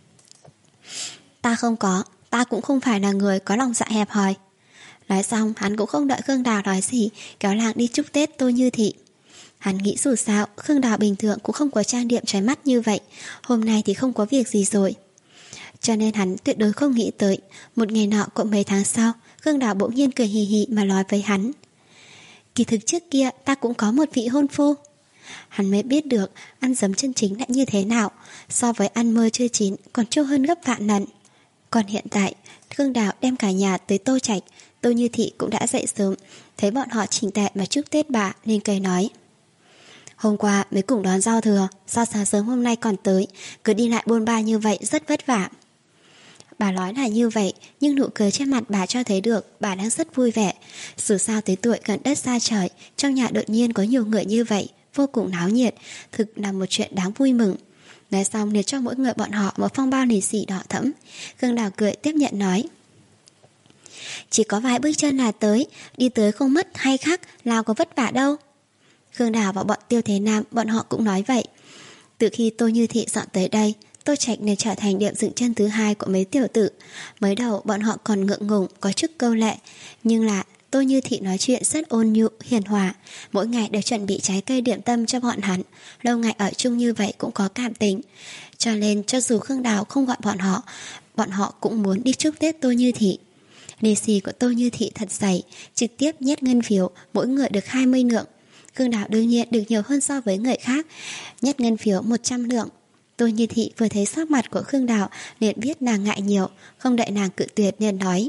Ta không có, ta cũng không phải là người có lòng dạ hẹp hòi. Nói xong hắn cũng không đợi Khương Đào nói gì, kéo làng đi chúc Tết Tô Như Thị. Hắn nghĩ dù sao Khương Đào bình thường cũng không có trang điểm trói mắt như vậy, hôm nay thì không có việc gì rồi. Cho nên hắn tuyệt đối không nghĩ tới một ngày nọ cũng mấy tháng sau, Khương Đào bỗng nhiên cười hì hì mà nói với hắn: Kỳ thực trước kia ta cũng có một vị hôn phu. Hắn mới biết được ăn dấm chân chính đã như thế nào, so với ăn mơ chưa chín còn trâu hơn gấp vạn lần. Còn hiện tại Khương Đào đem cả nhà tới Tô Trạch, Tô Như Thị cũng đã dậy sớm, thấy bọn họ chỉnh tệ mà chúc Tết bà nên cười nói: Hôm qua mới cùng đón giao thừa, sao sáng sớm hôm nay còn tới, cứ đi lại bôn ba như vậy rất vất vả. Bà nói là như vậy, nhưng nụ cười trên mặt bà cho thấy được bà đang rất vui vẻ. Dù sao tới tuổi gần đất xa trời, trong nhà đột nhiên có nhiều người như vậy, vô cùng náo nhiệt, thực là một chuyện đáng vui mừng. Nói xong liệt cho mỗi người bọn họ một phong bao lì xì đỏ thẫm. Khương Đào cười tiếp nhận nói: Chỉ có vài bước chân là tới, đi tới không mất hay khác, nào có vất vả đâu. Khương Đào và bọn Tiêu Thế Nam bọn họ cũng nói vậy. Từ khi Tô Như Thị dọn tới đây, Tô Trạch nên trở thành điểm dừng chân thứ hai của mấy tiểu tử. Mới đầu bọn họ còn ngượng ngùng, có chút câu lệ, nhưng là Tô Như Thị nói chuyện rất ôn nhu, hiền hòa, mỗi ngày đều chuẩn bị trái cây điểm tâm cho bọn hắn. Lâu ngày ở chung như vậy cũng có cảm tình, cho nên cho dù Khương Đào không gọi bọn họ, bọn họ cũng muốn đi chúc Tết Tô Như Thị. Lì xì của Tô Như Thị thật dày, trực tiếp nhét ngân phiếu, mỗi người được hai mươi lượng. Khương Đào đương nhiên được nhiều hơn so với người khác, nhét ngân phiếu một trăm lượng. Tô Như Thị vừa thấy sắc mặt của Khương Đào liền biết nàng ngại nhiều, không đợi nàng cự tuyệt liền nói: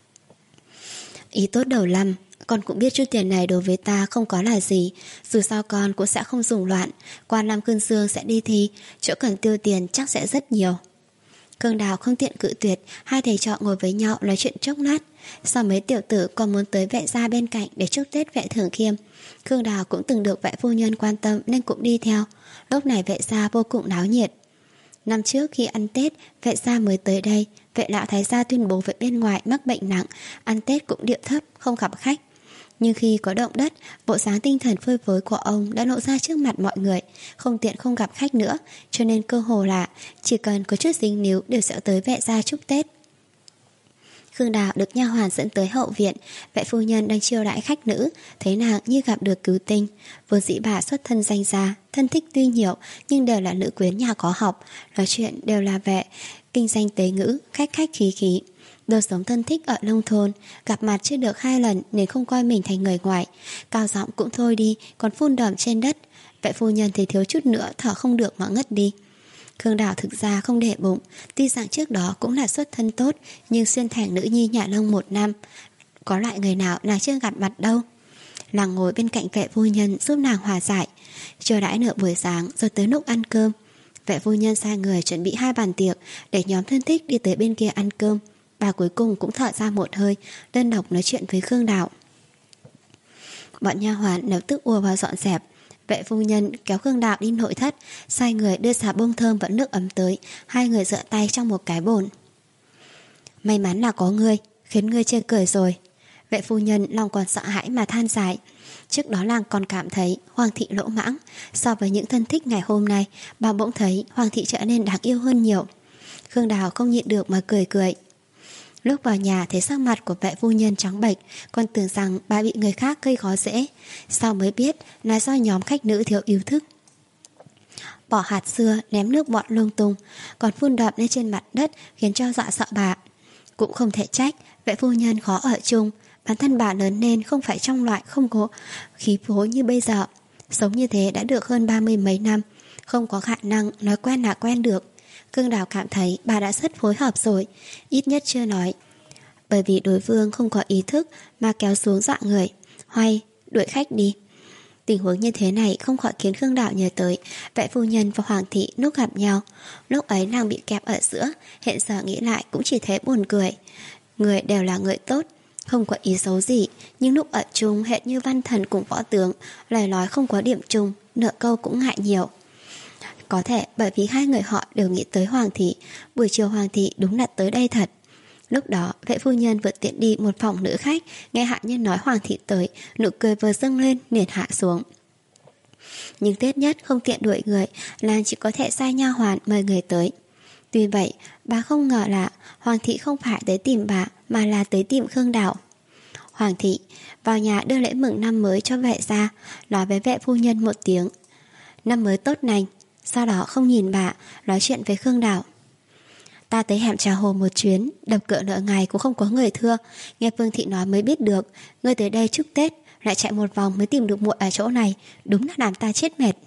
Ý tốt đầu năm, con cũng biết chút tiền này đối với ta không có là gì, dù sao con cũng sẽ không dùng loạn, qua năm Cương Dương sẽ đi thi, chỗ cần tiêu tiền chắc sẽ rất nhiều. Khương Đào không tiện cự tuyệt, hai thầy trò ngồi với nhau nói chuyện chốc lát. Sau mấy tiểu tử còn muốn tới vệ gia bên cạnh để chúc Tết vệ Thường Khiêm. Khương Đào cũng từng được vệ phu nhân quan tâm nên cũng đi theo. Lúc này vệ gia vô cùng náo nhiệt. Năm trước khi ăn Tết, vệ gia mới tới đây, vệ lão thái gia tuyên bố với bên ngoài mắc bệnh nặng, ăn Tết cũng điệu thấp, không gặp khách. Nhưng khi có động đất, bộ dáng tinh thần phơi phới của ông đã lộ ra trước mặt mọi người, không tiện không gặp khách nữa, cho nên cơ hồ là chỉ cần có chút dính níu đều sẽ tới vệ gia chúc Tết. Khương Đào được nha hoàn dẫn tới hậu viện, vệ phu nhân đang chiêu đãi khách nữ, thấy nàng như gặp được cứu tinh. Vốn dĩ bà xuất thân danh gia, thân thích tuy nhiều nhưng đều là nữ quyến nhà có học, nói chuyện đều là vệ kinh doanh tế ngữ, khách khách khí khí. Đời sống thân thích ở nông thôn, gặp mặt chưa được hai lần nên không coi mình thành người ngoài, cao giọng cũng thôi đi, còn phun đờm trên đất. Vệ phu nhân thì thiếu chút nữa thở không được mà ngất đi. Khương Đào thực ra không để bụng, tuy rằng trước đó cũng là xuất thân tốt, nhưng xuyên thành nữ nhi nhà nông một năm, có loại người nào nàng chưa gặp mặt đâu. Nàng ngồi bên cạnh vệ phu nhân giúp nàng hòa giải, chờ đãi nửa buổi sáng rồi tới lúc ăn cơm. Vệ phu nhân sai người chuẩn bị hai bàn tiệc để nhóm thân thích đi tới bên kia ăn cơm. Bà cuối cùng cũng thở ra một hơi, đơn độc nói chuyện với Khương Đào. Bọn nha hoàn lập tức ùa vào dọn dẹp. Vệ phu nhân kéo Khương Đào đi nội thất, sai người đưa xà bông thơm và nước ấm tới, hai người dựa tay trong một cái bồn. May mắn là có ngươi, khiến ngươi chê cười rồi. Vệ phu nhân lòng còn sợ hãi mà than dài. Trước đó nàng còn cảm thấy Hoàng thị lỗ mãng, so với những thân thích ngày hôm nay, bà bỗng thấy Hoàng thị trở nên đáng yêu hơn nhiều. Khương Đào không nhịn được mà cười cười. Lúc vào nhà thấy sắc mặt của vệ phu nhân trắng bệch, còn tưởng rằng bà bị người khác gây khó dễ, sau mới biết là do nhóm khách nữ thiếu ý thức. Bỏ hạt dưa, ném nước bọt lung tung, còn phun đậm lên trên mặt đất khiến cho dọa sợ bà. Cũng không thể trách vệ phu nhân khó ở chung, bản thân bà lớn lên không phải trong loại không có khí phối như bây giờ, sống như thế đã được hơn ba mươi mấy năm, không có khả năng nói quen là quen được. Cương Đào cảm thấy bà đã rất phối hợp rồi, ít nhất chưa nói. Bởi vì đối phương không có ý thức mà kéo xuống dọa người. Hoay, đuổi khách đi. Tình huống như thế này không khỏi khiến Khương Đào nhớ tới Vệ phu nhân và Hoàng thị lúc gặp nhau. Lúc ấy nàng bị kẹp ở giữa, hiện giờ nghĩ lại cũng chỉ thấy buồn cười. Người đều là người tốt, không có ý xấu gì, nhưng lúc ở chung hệt như văn thần cùng võ tướng, lời nói không có điểm chung, nửa câu cũng ngại nhiều. Có thể bởi vì hai người họ đều nghĩ tới Hoàng thị, buổi chiều Hoàng thị đúng là tới đây thật. Lúc đó vệ phu nhân vừa tiện đi một phòng nữ khách, nghe hạ nhân nói Hoàng thị tới, nụ cười vừa dâng lên liền hạ xuống. Nhưng tiếc nhất không tiện đuổi người, nàng chỉ có thể sai nha hoàn mời người tới. Tuy vậy bà không ngờ là Hoàng thị không phải tới tìm bà mà là tới tìm Khương Đào. Hoàng thị vào nhà đưa lễ mừng năm mới cho vệ gia, nói với vệ phu nhân một tiếng năm mới tốt lành, sau đó không nhìn bà, nói chuyện với Khương Đào. Ta tới hẻm Trà Hồ một chuyến, đập cửa nửa ngày cũng không có người thưa, nghe Vương thị nói mới biết được ngươi tới đây chúc Tết, lại chạy một vòng mới tìm được muội ở chỗ này, đúng là làm ta chết mệt.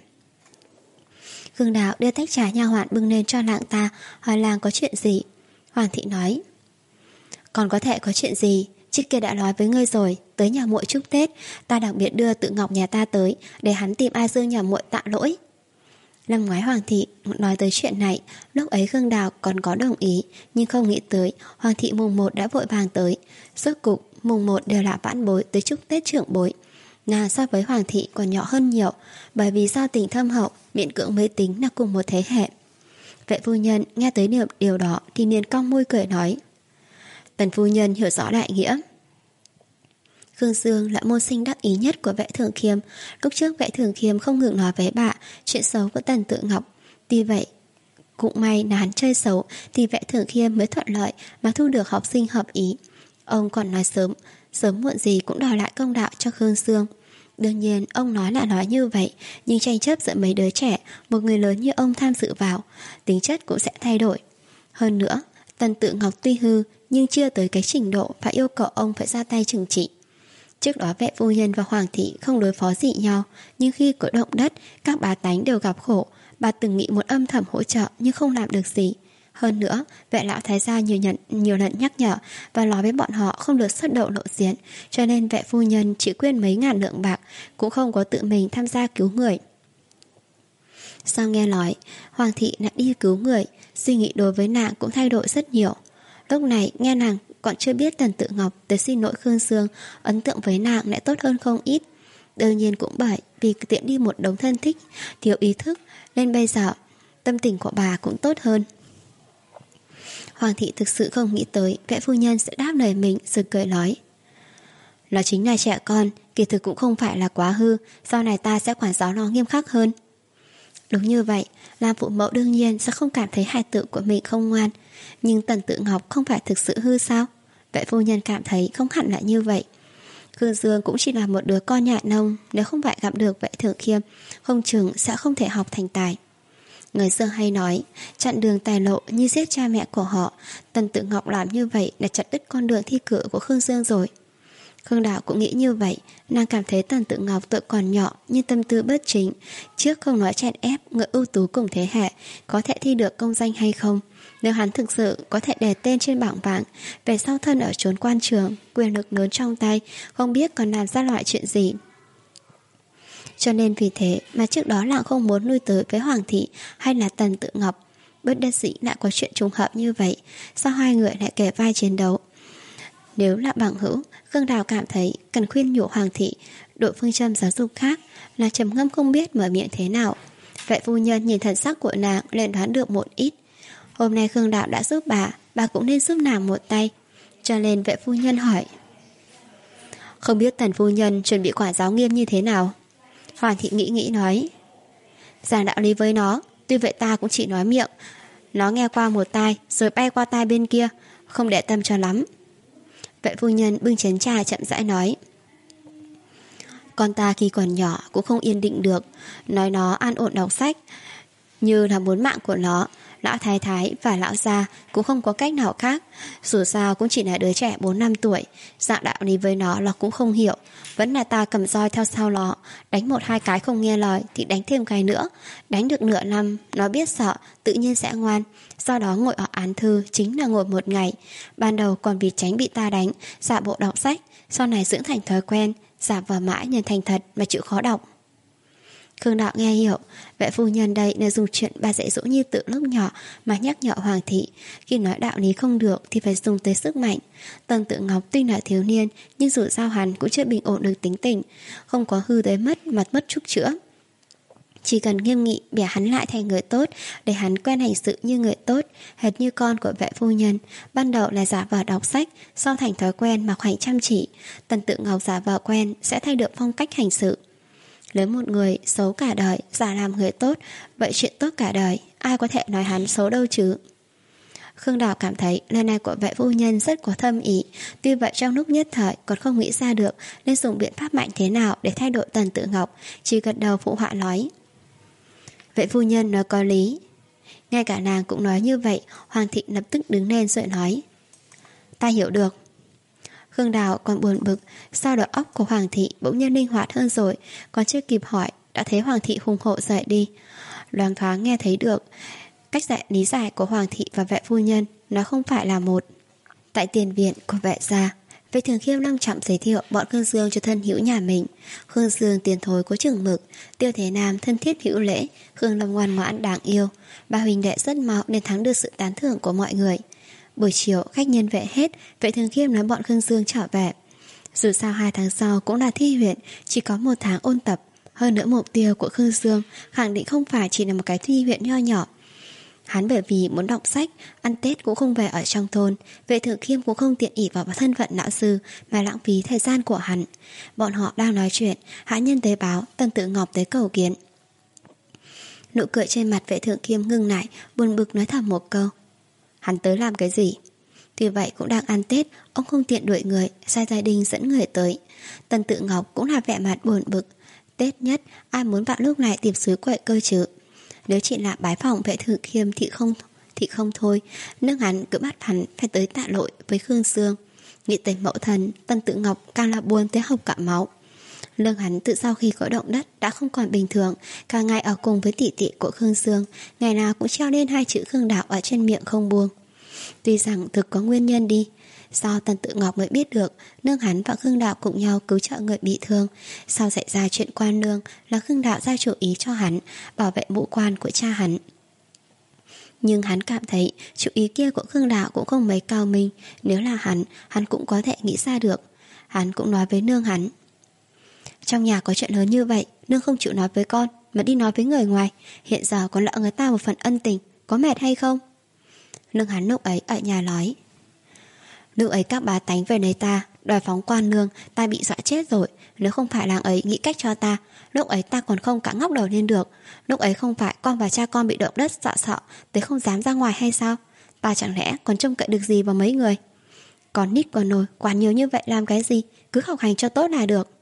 Khương Đào đưa tách trà nha hoàn bưng lên cho nàng ta, hỏi làng có chuyện gì. Hoàng thị nói, còn có thể có chuyện gì, trước kia đã nói với ngươi rồi, tới nhà muội chúc Tết, ta đặc biệt đưa Tự Ngọc nhà ta tới để hắn tìm A Dương nhà muội tạ lỗi. Năm ngoái Hoàng thị nói tới chuyện này, lúc ấy Khương Đào còn có đồng ý, nhưng không nghĩ tới Hoàng thị mùng một đã vội vàng tới. Rốt cục mùng một đều là vãn bối tới chúc Tết trưởng bối. Nàng so với Hoàng thị còn nhỏ hơn nhiều, bởi vì do tình thâm hậu, miễn cưỡng mới tính là cùng một thế hệ. Vệ phu nhân nghe tới điều, điều đó thì liền cong môi cười nói, Tần phu nhân hiểu rõ đại nghĩa. Khương Dương là môn sinh đắc ý nhất của Vệ Thường Khiêm. Lúc trước Vệ Thường Khiêm không ngừng nói với bà chuyện xấu của Tần Tự Ngọc. Tuy vậy cũng may là hắn chơi xấu thì Vệ Thường Khiêm mới thuận lợi mà thu được học sinh hợp ý. Ông còn nói sớm, sớm muộn gì cũng đòi lại công đạo cho Khương Dương. Đương nhiên ông nói là nói như vậy, nhưng tranh chấp giữa mấy đứa trẻ, một người lớn như ông tham dự vào, tính chất cũng sẽ thay đổi. Hơn nữa, Tần Tự Ngọc tuy hư nhưng chưa tới cái trình độ phải yêu cầu ông phải ra tay trừng trị. Trước đó Vệ phu nhân và Hoàng thị không đối phó gì nhau, nhưng khi có động đất, các bá tánh đều gặp khổ. Bà từng nghĩ muốn âm thầm hỗ trợ nhưng không làm được gì. Hơn nữa, Vệ lão thái gia nhiều, nhận, nhiều lần nhắc nhở và nói với bọn họ không được xuất đầu lộ diện, cho nên Vệ phu nhân chỉ quyên mấy ngàn lượng bạc, cũng không có tự mình tham gia cứu người. Sau nghe nói Hoàng thị đã đi cứu người, suy nghĩ đối với nàng cũng thay đổi rất nhiều. Lúc này nghe nàng còn chưa biết Tần Tự Ngọc tới xin lỗi Khương Dương, ấn tượng với nàng lại tốt hơn không ít. Đương nhiên cũng bởi vì tiện đi một đống thân thích, thiếu ý thức, nên bây giờ tâm tình của bà cũng tốt hơn. Hoàng thị thực sự không nghĩ tới Vệ phu nhân sẽ đáp lời mình, rồi cười nói, nó chính là trẻ con, kỳ thực cũng không phải là quá hư, sau này ta sẽ quản giáo nó nghiêm khắc hơn. Đúng như vậy, làm phụ mẫu đương nhiên sẽ không cảm thấy hài tử của mình không ngoan. Nhưng Tần Tự Ngọc không phải thực sự hư sao? Vệ phu nhân cảm thấy không hẳn là như vậy. Khương Dương cũng chỉ là một đứa con nhà nông, nếu không phải gặp được Vệ Thường Khiêm, không chừng sẽ không thể học thành tài. Người xưa hay nói, chặn đường tài lộ như giết cha mẹ của họ. Tần Tự Ngọc làm như vậy đã chặt đứt con đường thi cử của Khương Dương rồi. Khương Đào cũng nghĩ như vậy. Nàng cảm thấy Tần Tự Ngọc tuổi còn nhỏ nhưng tâm tư bất chính, trước không nói chèn ép người ưu tú cùng thế hệ có thể thi được công danh hay không. Nếu hắn thực sự có thể đề tên trên bảng vàng, về sau thân ở chốn quan trường, quyền lực lớn trong tay, không biết còn làm ra loại chuyện gì. Cho nên vì thế mà trước đó nàng không muốn lui tới với Hoàng thị hay là Tần Tự Ngọc. Bất đắc dĩ lại có chuyện trùng hợp như vậy, sao hai người lại kề vai chiến đấu. Nếu là bằng hữu, Khương Đào cảm thấy cần khuyên nhủ Hoàng thị đội phương châm giáo dục khác, là trầm ngâm không biết mở miệng thế nào. Vệ phu nhân nhìn thần sắc của nàng liền đoán được một ít. Hôm nay Khương Đạo đã giúp bà, bà cũng nên giúp nàng một tay. Cho nên vệ phu nhân hỏi, không biết Tần phu nhân chuẩn bị quản giáo nghiêm như thế nào? Hoàng thị nghĩ nghĩ nói, giảng đạo lý với nó, tuy vậy ta cũng chỉ nói miệng, nó nghe qua một tai rồi bay qua tai bên kia, không để tâm cho lắm. Vệ phu nhân bưng chén trà chậm rãi nói, con ta khi còn nhỏ cũng không yên định được, nói nó an ổn đọc sách như là muốn mạng của nó, lão thái thái và lão gia cũng không có cách nào khác. Dù sao cũng chỉ là đứa trẻ bốn năm tuổi, dạng đạo lý với nó là cũng không hiểu. Vẫn là ta cầm roi theo sau nó, đánh một hai cái không nghe lời thì đánh thêm cái nữa. Đánh được nửa năm, nó biết sợ, tự nhiên sẽ ngoan. Sau đó ngồi ở án thư chính là ngồi một ngày. Ban đầu còn vì tránh bị ta đánh, giả bộ đọc sách, sau này dưỡng thành thói quen, giả vờ mãi nên thành thật mà chịu khó đọc. Khương Đạo nghe hiểu, vệ phu nhân đây là dùng chuyện bà dạy dỗ nhi tử lúc nhỏ mà nhắc nhở Hoàng thị, khi nói đạo lý không được thì phải dùng tới sức mạnh. Tần Tự Ngọc tuy là thiếu niên, nhưng dù sao hắn cũng chưa bình ổn được tính tình, không có hư tới mất mặt mất trúc chữa. Chỉ cần nghiêm nghị bẻ hắn lại thành người tốt, để hắn quen hành sự như người tốt, hệt như con của vệ phu nhân. Ban đầu là giả vờ đọc sách, sau thành thói quen mà khoảnh chăm chỉ. Tần Tự Ngọc giả vờ quen sẽ thay được phong cách hành sự. Lấy một người xấu cả đời, giả làm người tốt, vậy chuyện tốt cả đời, ai có thể nói hắn xấu đâu chứ. Khương Đào cảm thấy lời này của vệ phu nhân rất có thâm ý. Tuy vậy trong lúc nhất thời còn không nghĩ ra được nên dùng biện pháp mạnh thế nào để thay đổi Tần Tự Ngọc, chỉ gật đầu phụ họa nói: Vệ phu nhân nói có lý. Ngay cả nàng cũng nói như vậy. Hoàng thị lập tức đứng lên rồi nói: Ta hiểu được. Khương Đào còn buồn bực, sao đầu óc của Hoàng thị bỗng nhiên linh hoạt hơn rồi, còn chưa kịp hỏi đã thấy Hoàng thị hùng hổ rời đi. Loáng thoáng nghe thấy được cách dạy lý giải của Hoàng thị và vệ phu nhân nó không phải là một. Tại tiền viện của vệ gia, Vệ Thường Khiêm long trọng giới thiệu bọn Khương Dương cho thân hữu nhà mình. Khương Dương tiền thối có chừng mực, Tiêu Thế Nam thân thiết hữu lễ, Khương Lâm ngoan ngoãn đáng yêu. Ba huynh đệ rất mau nên thắng được sự tán thưởng của mọi người. Buổi chiều khách nhân vệ hết, Vệ Thường Khiêm nói bọn Khương Dương trở về. Dù sao hai tháng sau cũng là thi huyện, chỉ có một tháng ôn tập. Hơn nữa mục tiêu của Khương Dương khẳng định không phải chỉ là một cái thi huyện nho nhỏ. Hắn bởi vì muốn đọc sách, ăn Tết cũng không về ở trong thôn, Vệ Thường Khiêm cũng không tiện ỷ vào thân phận lão sư mà lãng phí thời gian của hắn. Bọn họ đang nói chuyện, hạ nhân tới báo Tần Tự Ngọc tới cầu kiến. Nụ cười trên mặt Vệ Thường Khiêm ngưng lại, buồn bực nói thầm một câu: Hắn tới làm cái gì? Tuy vậy cũng đang ăn Tết, ông không tiện đuổi người, sai gia đình dẫn người tới. Tần Tự Ngọc cũng là vẻ mặt buồn bực. Tết nhất, ai muốn vào lúc này tìm suối quậy cơ chứ? Nếu chỉ là bái phòng Vệ Thường Khiêm thì không thì không thôi, nước hắn cứ bắt hắn phải tới tạ lỗi với Khương Dương. Nghĩ tới mẫu thân, Tần Tự Ngọc càng là buồn tới hộc cả máu. Lương hắn từ sau khi có động đất đã không còn bình thường, cả ngày ở cùng với tỷ tỷ của Khương Dương, ngày nào cũng treo lên hai chữ Khương Đạo ở trên miệng không buông. Tuy rằng thực có nguyên nhân đi, sau Tần Tự Ngọc mới biết được nương hắn và Khương Đạo cùng nhau cứu trợ người bị thương. Sau xảy ra chuyện quan nương là Khương Đạo ra chủ ý cho hắn bảo vệ mũ quan của cha hắn. Nhưng hắn cảm thấy chủ ý kia của Khương Đạo cũng không mấy cao minh. Nếu là hắn, hắn cũng có thể nghĩ ra được. Hắn cũng nói với nương hắn: Trong nhà có chuyện lớn như vậy, nương không chịu nói với con mà đi nói với người ngoài, hiện giờ còn nợ người ta một phần ân tình, có mệt hay không? Nương hắn lúc ấy ở nhà nói: Lúc ấy các bà tánh về nơi ta đòi phóng quan nương, ta bị dọa chết rồi. Nếu không phải làng ấy nghĩ cách cho ta, lúc ấy ta còn không cả ngóc đầu lên được. Lúc ấy không phải con và cha con bị động đất dọa sợ tới không dám ra ngoài hay sao? Ta chẳng lẽ còn trông cậy được gì vào mấy người? Còn nít còn nồi, quản nhiều như vậy làm cái gì? Cứ học hành cho tốt là được.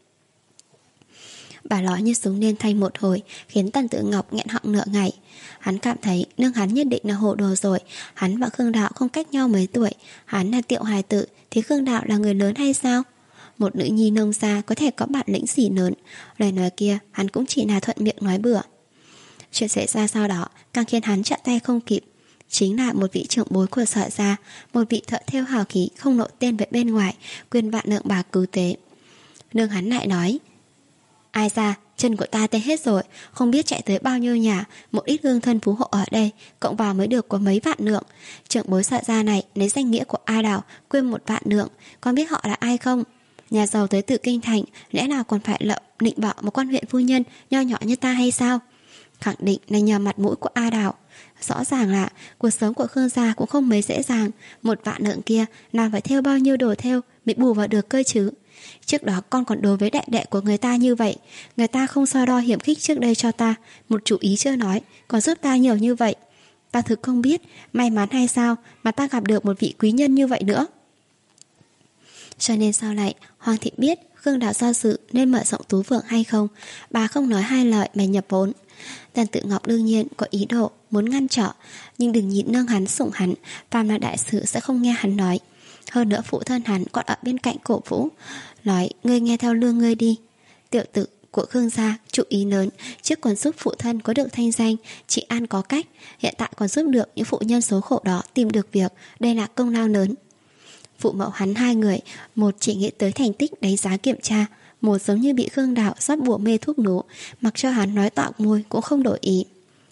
Bà nói như súng lên thanh một hồi, khiến Tần Tự Ngọc nghẹn họng nửa ngày. Hắn cảm thấy nương hắn nhất định là hồ đồ rồi. Hắn và Khương Đạo không cách nhau mấy tuổi. Hắn là tiểu hài tử thì Khương Đạo là người lớn hay sao? Một nữ nhi nông gia có thể có bản lĩnh gì lớn. Lời nói kia hắn cũng chỉ là thuận miệng nói bừa. Chuyện xảy ra sau đó càng khiến hắn chặn tay không kịp. Chính là một vị trưởng bối của Sở gia, một vị thợ thêu hào khí không lộ tên về bên ngoài, quyên vạn lượng bạc cứu tế. Nương hắn lại nói: Ai ra, chân của ta tê hết rồi, không biết chạy tới bao nhiêu nhà, một ít hương thân phú hộ ở đây, cộng vào mới được có mấy vạn lượng. Trưởng bối Sở gia này lấy danh nghĩa của A Đào quyên một vạn lượng, con biết họ là ai không? Nhà giàu tới từ kinh thành, lẽ nào còn phải lợm nịnh bợ một quan huyện phu nhân nho nhỏ như ta hay sao? Khẳng định là nhờ mặt mũi của A Đào. Rõ ràng là cuộc sống của Khương gia cũng không mấy dễ dàng. Một vạn lượng kia làm phải theo bao nhiêu đồ theo mới bù vào được cơ chứ. Trước đó con còn đối với đại đệ của người ta như vậy, người ta không so đo hiểm khích trước đây cho ta, một chủ ý chưa nói, còn giúp ta nhiều như vậy. Ta thực không biết may mắn hay sao mà ta gặp được một vị quý nhân như vậy nữa. Cho nên sau lại Hoàng thị biết Khương Đạo do dự nên mở rộng tú phượng hay không, bà không nói hai lời mà nhập vốn. Tần Tự Ngọc đương nhiên có ý đồ muốn ngăn trở, nhưng đừng nhìn nương hắn sủng hắn, phàm là đại sự sẽ không nghe hắn nói. Hơn nữa phụ thân hắn còn ở bên cạnh cổ vũ, nói ngươi nghe theo lương ngươi đi. Tiểu tử của Khương gia chú ý lớn, trước còn giúp phụ thân có được thanh danh, chị An có cách, hiện tại còn giúp được những phụ nhân số khổ đó tìm được việc, đây là công lao lớn. Phụ mẫu hắn hai người, một chỉ nghĩ tới thành tích đánh giá kiểm tra, một giống như bị Khương Đạo rót bùa mê thuốc nổ, mặc cho hắn nói toạc môi cũng không đổi ý.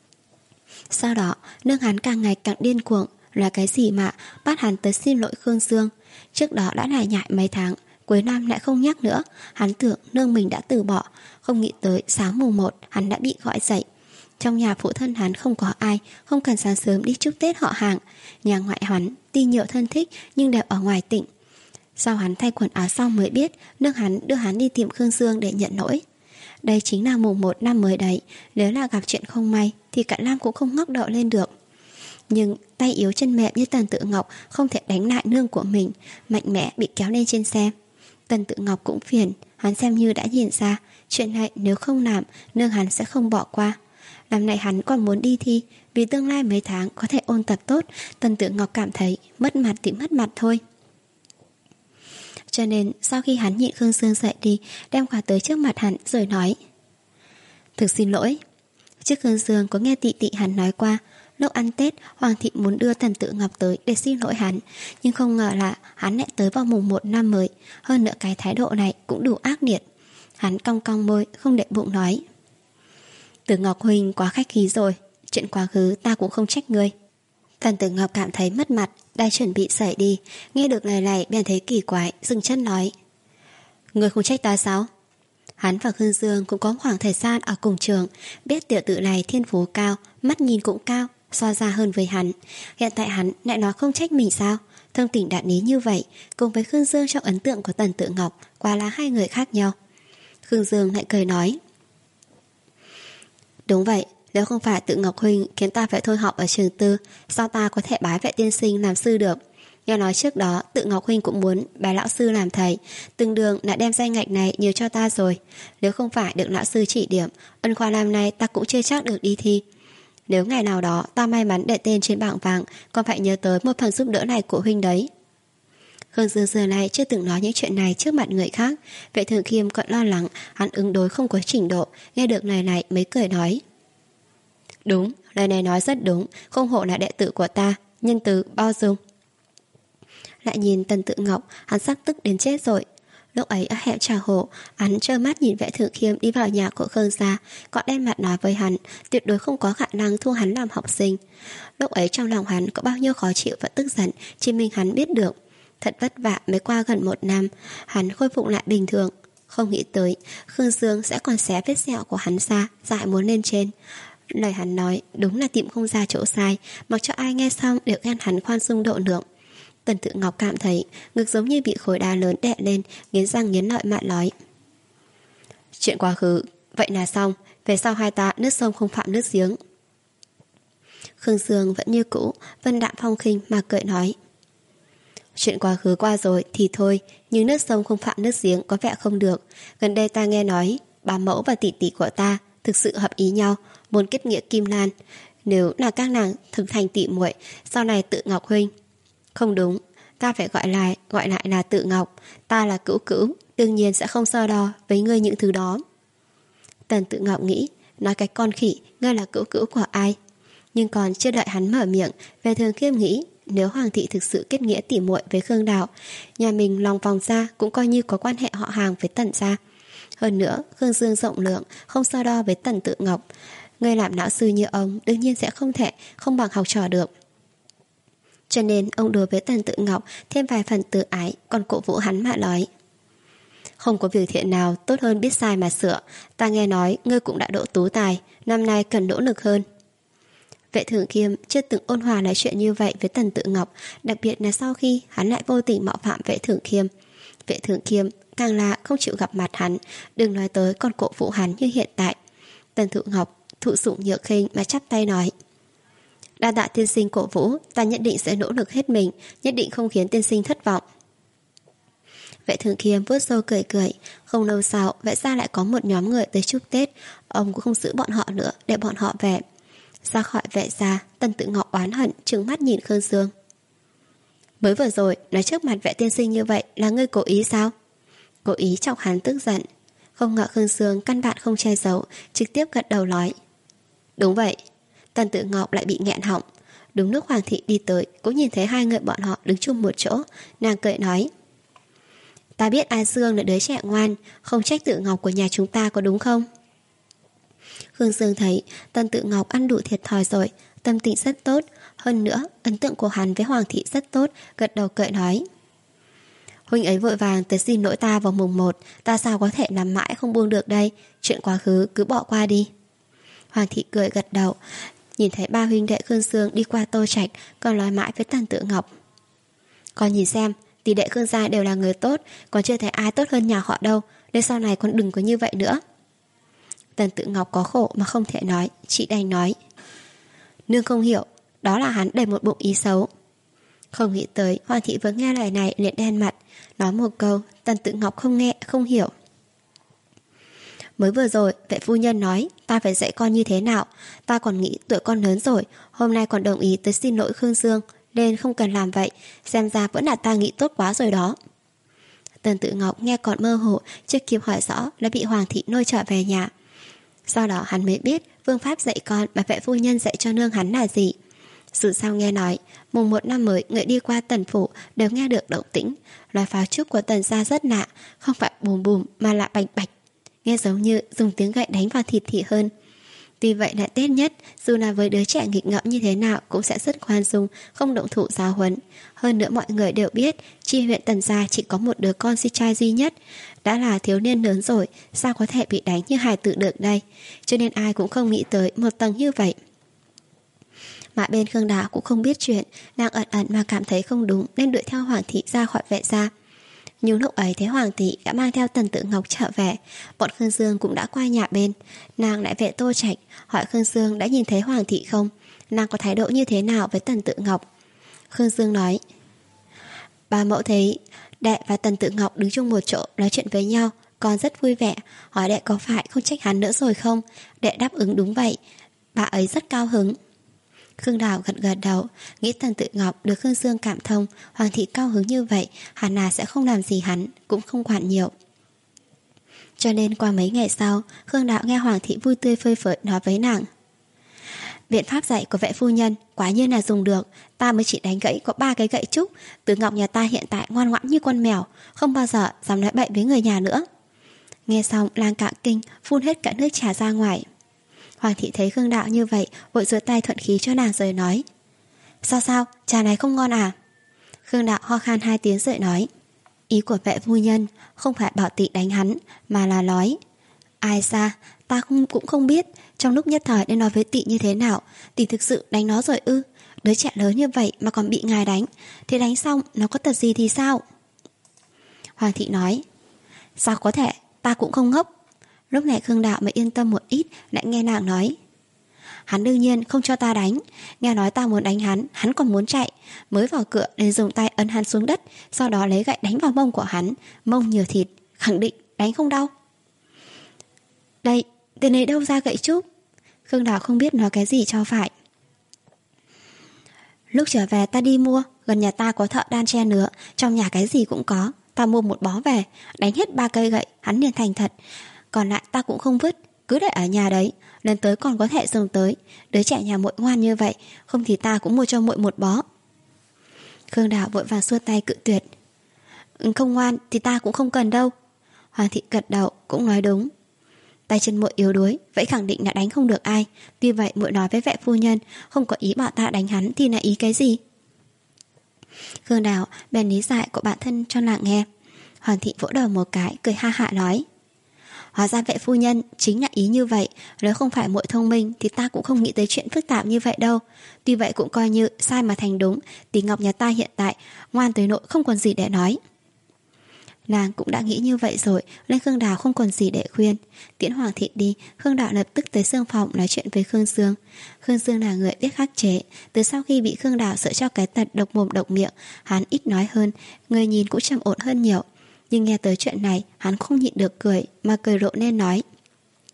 Sau đó nương hắn càng ngày càng điên cuồng, là cái gì mà bắt hắn tới xin lỗi Khương Dương. Trước đó đã lại nhại mấy tháng, cuối năm lại không nhắc nữa. Hắn tưởng nương mình đã từ bỏ, không nghĩ tới sáng mùng một hắn đã bị gọi dậy. Trong nhà phụ thân hắn không có ai, không cần sáng sớm đi chúc Tết họ hàng. Nhà ngoại hắn tuy nhiều thân thích nhưng đều ở ngoài tỉnh. Sau hắn thay quần áo xong mới biết nương hắn đưa hắn đi tìm Khương Dương để nhận lỗi. Đây chính là mùng một năm mới đấy, nếu là gặp chuyện không may thì cả Lam cũng không ngóc đầu lên được. Nhưng tay yếu chân mềm như Tần Tự Ngọc không thể đánh lại nương của mình, mạnh mẽ bị kéo lên trên xe. Tần Tự Ngọc cũng phiền, hắn xem như đã nhìn ra chuyện này nếu không làm nương hắn sẽ không bỏ qua. Năm nay hắn còn muốn đi thi, vì tương lai mấy tháng có thể ôn tập tốt. Tần Tự Ngọc cảm thấy mất mặt thì mất mặt thôi. Cho nên sau khi hắn nhịn Khương Dương dậy đi, đem quà tới trước mặt hắn rồi nói: thực xin lỗi. Trước Khương Dương có nghe tị tị hắn nói qua, lúc ăn Tết Hoàng thị muốn đưa Tần Tự Ngọc tới để xin lỗi hắn, nhưng không ngờ là hắn lại tới vào mùng một năm mới. Hơn nữa cái thái độ này cũng đủ ác liệt. Hắn cong cong môi không để bụng nói: Tự Ngọc huynh quá khách khí rồi, chuyện quá khứ ta cũng không trách ngươi. Tần Tự Ngọc cảm thấy mất mặt, đang chuẩn bị dậy đi, nghe được lời này bèn thấy kỳ quái, dừng chân nói: ngươi không trách ta sao? Hắn và Khương Dương cũng có khoảng thời gian ở cùng trường, biết tiểu tử này thiên phú cao, mắt nhìn cũng cao, so ra hơn với hắn. Hiện tại hắn lại nói không trách mình sao? Thông tình đạt lý như vậy, cùng với Khương Dương trong ấn tượng của Tần Tự Ngọc, quả là hai người khác nhau. Khương Dương lại cười nói: đúng vậy, nếu không phải Tự Ngọc huynh khiến ta phải thôi học ở trường tư, sao ta có thể bái Vệ tiên sinh làm sư được? Nghe nói trước đó Tự Ngọc huynh cũng muốn bái lão sư làm thầy, từng đường đã đem danh ngạch này nhiều cho ta rồi. Nếu không phải được lão sư chỉ điểm, ân khoa năm nay ta cũng chưa chắc được đi thi. Nếu ngày nào đó ta may mắn để tên trên bảng vàng, còn phải nhớ tới một phần giúp đỡ này của huynh đấy. Khương Dương giờ này chưa từng nói những chuyện này trước mặt người khác. Vệ Thường Khiêm còn lo lắng hắn ứng đối không có trình độ, nghe được lời này mới cười nói: đúng, lời này nói rất đúng, không hổ là đệ tử của ta, nhân từ bao dung. Lại nhìn Tần Tự Ngọc, hắn sắp tức đến chết rồi. Lúc ấy ở hẻm trà hồ, hắn trơ mắt nhìn Vệ Thường Khiêm đi vào nhà của Khương gia, có đen mặt nói với hắn tuyệt đối không có khả năng thu hắn làm học sinh. Lúc ấy trong lòng hắn có bao nhiêu khó chịu và tức giận, chỉ mình hắn biết được. Thật vất vả mới qua gần một năm, hắn khôi phục lại bình thường. Không nghĩ tới Khương Dương sẽ còn xé vết sẹo của hắn ra, dại muốn lên trên. Lời hắn nói đúng là tìm không ra chỗ sai, mặc cho ai nghe xong đều khen hắn khoan dung độ lượng. Tần Tự Ngọc cảm thấy ngực giống như bị khối đá lớn đè lên, nghiến răng nghiến lợi mà nói: chuyện quá khứ vậy là xong, về sau hai ta nước sông không phạm nước giếng. Khương Dương vẫn như cũ, vân đạm phong khinh mà cười nói: chuyện quá khứ qua rồi thì thôi, nhưng nước sông không phạm nước giếng có vẻ không được. Gần đây ta nghe nói bà mẫu và tỷ tỷ của ta thực sự hợp ý nhau, muốn kết nghĩa kim lan. Nếu là các nàng thực thành tỷ muội, sau này Tự Ngọc huynh. Không đúng, ta phải gọi lại gọi lại là Tự Ngọc, ta là cữu cữu, đương nhiên sẽ không so đo với ngươi những thứ đó. Tần Tự Ngọc nghĩ, nói cái con khỉ, ngươi là cữu cữu của ai? Nhưng còn chưa đợi hắn mở miệng, Vệ Thường Khiêm nghĩ nếu Hoàng thị thực sự kết nghĩa tỉ muội với Khương Đạo, nhà mình lòng vòng ra cũng coi như có quan hệ họ hàng với Tần gia. Hơn nữa Khương Dương rộng lượng, không so đo với Tần Tự Ngọc. Người làm lão sư như ông đương nhiên sẽ không thể không bằng học trò được. Cho nên ông đối với Tần Tự Ngọc thêm vài phần tự ái, còn cổ vũ hắn mà nói: không có việc thiện nào tốt hơn biết sai mà sửa. Ta nghe nói ngươi cũng đã độ tú tài, năm nay cần nỗ lực hơn. Vệ Thường Khiêm chưa từng ôn hòa nói chuyện như vậy với Tần Tự Ngọc, đặc biệt là sau khi hắn lại vô tình mạo phạm Vệ Thường Khiêm. Vệ Thường Khiêm càng là không chịu gặp mặt hắn, đừng nói tới còn cổ vũ hắn như hiện tại. Tần Tự Ngọc thụ sủng nhược khinh mà chắp tay nói: đa tạ tiên sinh cổ vũ, ta nhất định sẽ nỗ lực hết mình, nhất định không khiến tiên sinh thất vọng. Vệ Thường Khiêm vuốt râu cười cười. Không lâu sau, Vệ gia lại có một nhóm người tới chúc Tết. Ông cũng không giữ bọn họ nữa, để bọn họ về. Ra khỏi vệ gia, Tần Tự Ngọc oán hận trừng mắt nhìn Khương Dương. Mới vừa rồi nói trước mặt vệ tiên sinh như vậy là ngươi cố ý sao? Cố ý chọc hắn tức giận. Không ngờ Khương Dương căn bản không che giấu, trực tiếp gật đầu nói. Đúng vậy. Tần Tự Ngọc lại bị nghẹn họng. Đúng lúc Hoàng thị đi tới, cũng nhìn thấy hai người bọn họ đứng chung một chỗ. Nàng cười nói. Ta biết A Dương là đứa trẻ ngoan, không trách Tự Ngọc của nhà chúng ta có đúng không? Khương Dương thấy Tần Tự Ngọc ăn đủ thiệt thòi rồi, tâm tình rất tốt. Hơn nữa, ấn tượng của hắn với Hoàng thị rất tốt, gật đầu cười nói. Huynh ấy vội vàng tới xin lỗi ta vào mùng một, ta sao có thể làm mãi không buông được đây, chuyện quá khứ cứ bỏ qua đi. Hoàng thị cười gật đầu, nhìn thấy ba huynh đệ Khương Dương đi qua Tô Trạch, còn nói mãi với Tần Tự Ngọc. Con nhìn xem, tỷ đệ Khương gia đều là người tốt, còn chưa thấy ai tốt hơn nhà họ đâu, nên sau này con đừng có như vậy nữa. Tần Tự Ngọc có khổ mà không thể nói, chị đành nói. Nương không hiểu, đó là hắn để một bụng ý xấu. Không nghĩ tới Hoàng thị vừa nghe lời này liền đen mặt, nói một câu Tần Tự Ngọc không nghe, không hiểu. Mới vừa rồi vệ phu nhân nói ta phải dạy con như thế nào, ta còn nghĩ tuổi con lớn rồi, hôm nay còn đồng ý tới xin lỗi Khương Dương, nên không cần làm vậy, xem ra vẫn là ta nghĩ tốt quá rồi đó. Tần Tự Ngọc nghe còn mơ hồ, chưa kịp hỏi rõ đã bị Hoàng thị lôi trở về nhà. Sau đó hắn mới biết phương pháp dạy con mà vệ phu nhân dạy cho nương hắn là gì. Sự sau nghe nói mùng một năm mới người đi qua Tần phủ đều nghe được động tĩnh, loài pháo trúc của Tần gia rất lạ, không phải bùm bùm mà là bạch bạch, nghe giống như dùng tiếng gậy đánh vào thịt thì hơn. Tuy vậy là Tết nhất, dù là với đứa trẻ nghịch ngợm như thế nào cũng sẽ rất khoan dung, không động thủ giáo huấn. Hơn nữa mọi người đều biết chi huyện Tần gia chỉ có một đứa con si trai duy nhất, đã là thiếu niên lớn rồi, sao có thể bị đánh như hài tử được đây, cho nên ai cũng không nghĩ tới một tầng như vậy. Mà bên Khương Đào cũng không biết chuyện, nàng ẩn ẩn mà cảm thấy không đúng nên đuổi theo Hoàng thị ra khỏi vệ gia. Nhưng lúc ấy thấy Hoàng thị đã mang theo Tần Tự Ngọc trở về, bọn Khương Dương cũng đã qua nhà bên. Nàng lại về Tô Trạch, hỏi Khương Dương đã nhìn thấy Hoàng thị không, nàng có thái độ như thế nào với Tần Tự Ngọc. Khương Dương nói, bà mẫu thấy đệ và Tần Tự Ngọc đứng chung một chỗ nói chuyện với nhau, con rất vui vẻ, hỏi đệ có phải không trách hắn nữa rồi không. Đệ đáp ứng đúng vậy, bà ấy rất cao hứng. Khương Đào gật gật đầu, nghĩ Tần Tự Ngọc được Khương Dương cảm thông, Hoàng thị cao hứng như vậy, hẳn là sẽ không làm gì hắn, cũng không quản nhiều. Cho nên qua mấy ngày sau, Khương Đạo nghe Hoàng thị vui tươi phơi phới nói với nàng. Biện pháp dạy của vệ phu nhân quả nhiên là dùng được, ta mới chỉ đánh gãy có ba cái gậy trúc. Tự Ngọc nhà ta hiện tại ngoan ngoãn như con mèo, không bao giờ dám nói bậy với người nhà nữa. Nghe xong lang cạn kinh, phun hết cả nước trà ra ngoài. Hoàng thị thấy Khương Đạo như vậy, vội giơ tay thuận khí cho nàng rồi nói, sao sao, trà này không ngon à? Khương Đạo ho khan hai tiếng rồi nói, ý của vệ phu nhân không phải bảo tỷ đánh hắn, mà là nói, ai xa, ta không, cũng không biết trong lúc nhất thời nên nói với tỷ như thế nào. Tỷ thực sự đánh nó rồi ư? Đứa trẻ lớn như vậy mà còn bị ngài đánh, thì đánh xong nó có tật gì thì sao? Hoàng thị nói, sao có thể, ta cũng không ngốc. Lúc này Khương Đạo mới yên tâm một ít, lại nghe nàng nói, hắn đương nhiên không cho ta đánh, nghe nói ta muốn đánh hắn, hắn còn muốn chạy, mới vào cửa nên dùng tay ấn hắn xuống đất, sau đó lấy gậy đánh vào mông của hắn, mông nhiều thịt, khẳng định đánh không đau. Đây, tên này đâu ra gậy trúc? Khương Đạo không biết nói cái gì cho phải. Lúc trở về ta đi mua, gần nhà ta có thợ đan tre nữa, trong nhà cái gì cũng có, ta mua một bó về, đánh hết ba cây gậy, hắn liền thành thật. Còn lại ta cũng không vứt, cứ để ở nhà đấy, lần tới còn có thể dùng tới. Đứa trẻ nhà muội ngoan như vậy, không thì ta cũng mua cho muội một bó. Khương Đào vội vàng xua tay cự tuyệt. Không ngoan thì ta cũng không cần đâu. Hoàng thị gật đầu, cũng nói đúng. Tay chân muội yếu đuối, vậy khẳng định là đánh không được ai. Tuy vậy muội nói với vệ phu nhân không có ý bảo ta đánh hắn thì là ý cái gì? Khương Đào bèn lý giải của bản thân cho nàng nghe. Hoàng thị vỗ đầu một cái, cười ha hạ nói, hóa ra vệ phu nhân chính là ý như vậy. Nếu không phải muội thông minh thì ta cũng không nghĩ tới chuyện phức tạp như vậy đâu. Tuy vậy cũng coi như sai mà thành đúng. Tỷ Ngọc nhà ta hiện tại ngoan tới nỗi không còn gì để nói. Nàng cũng đã nghĩ như vậy rồi, nên Khương Đào không còn gì để khuyên. Tiễn Hoàng thị đi, Khương Đào lập tức tới xương phòng nói chuyện với Khương Dương. Khương Dương là người biết khắc chế, từ sau khi bị Khương Đào sợ cho cái tật độc mồm độc miệng, hắn ít nói hơn, người nhìn cũng trầm ổn hơn nhiều. Nhưng nghe tới chuyện này, hắn không nhịn được cười, mà cười rộ nên nói,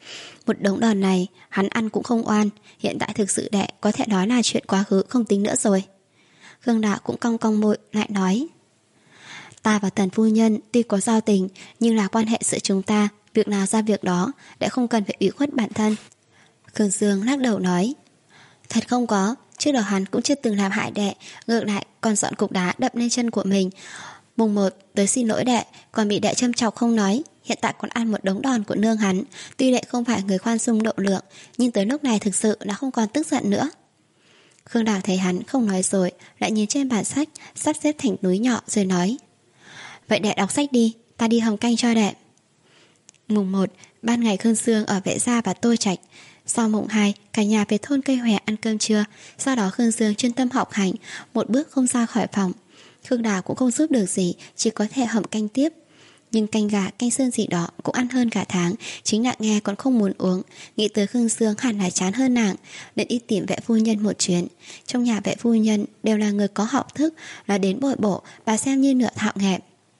Một đống đòn này hắn ăn cũng không oan. Hiện tại thực sự đệ có thể nói là chuyện quá khứ không tính nữa rồi. Khương Đạo cũng cong cong môi lại nói, ta và Tần phu nhân tuy có giao tình, nhưng là quan hệ giữa chúng ta, việc nào ra việc đó, đệ không cần phải ủy khuất bản thân. Khương Dương lắc đầu nói, thật không có, trước đó hắn cũng chưa từng làm hại đệ, ngược lại còn dọn cục đá đập lên chân của mình. Mùng một tới xin lỗi đệ, còn bị đệ châm chọc không nói, hiện tại còn ăn một đống đòn của nương hắn. Tuy đệ không phải người khoan dung độ lượng, nhưng tới lúc này thực sự đã không còn tức giận nữa. Khương Đào thấy hắn không nói rồi, lại nhìn trên bản sách sắp xếp thành núi nhỏ rồi nói, vậy đệ đọc sách đi, ta đi hầm canh cho đệ. Mùng một, ban ngày Khương Dương ở Vệ Gia và Tô Trạch. Sau mùng hai, cả nhà về thôn Cây Hòe ăn cơm trưa. Sau đó Khương Dương chuyên tâm học hành, một bước không ra khỏi phòng. Khương Đào cũng không giúp được gì, chỉ có thể hầm canh tiếp. Nhưng canh gà, canh xương gì đó cũng ăn hơn cả tháng. Chính nàng nghe còn không muốn uống. Nghĩ tới Khương Dương hẳn là chán hơn nàng, định đi tìm vệ phu nhân một chuyến. Trong nhà vệ phu nhân đều là người có học thức, là đến bội bộ, bà xem như nửa thạo nghề.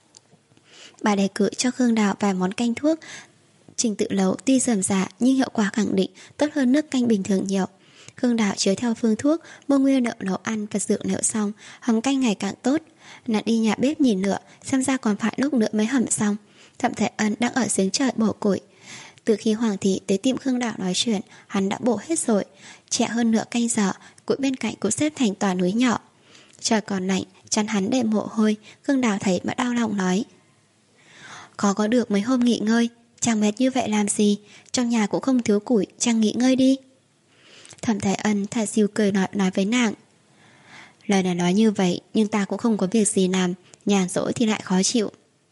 Bà đề cử cho Khương Đào vài món canh thuốc. Trình tự nấu tuy rườm rà nhưng hiệu quả khẳng định tốt hơn nước canh bình thường nhiều. Khương Đào chiếu theo phương thuốc, mua nguyên liệu nấu ăn và dược liệu xong, hầm canh ngày càng tốt. Nàng đi nhà bếp nhìn lửa, xem ra còn phải lúc nữa mới hầm xong. Thẩm Thể Ân đang ở giếng trời bổ củi. Từ khi Hoàng thị tới tìm Khương Đào nói chuyện, hắn đã bổ hết rồi. Trẻ hơn nửa canh giờ, củi bên cạnh cũng xếp thành tòa núi nhỏ. Trời còn lạnh, chắn hắn để mồ hôi. Khương Đào thấy mà đau lòng nói, khó có được mấy hôm nghỉ ngơi, chàng mệt như vậy làm gì, trong nhà cũng không thiếu củi, chàng nghỉ ngơi đi. Thẩm Thái Ân thả siêu cười nói, nói với nàng, lời này nói như vậy, nhưng ta cũng không có việc gì làm, nhàn rỗi thì lại khó chịu.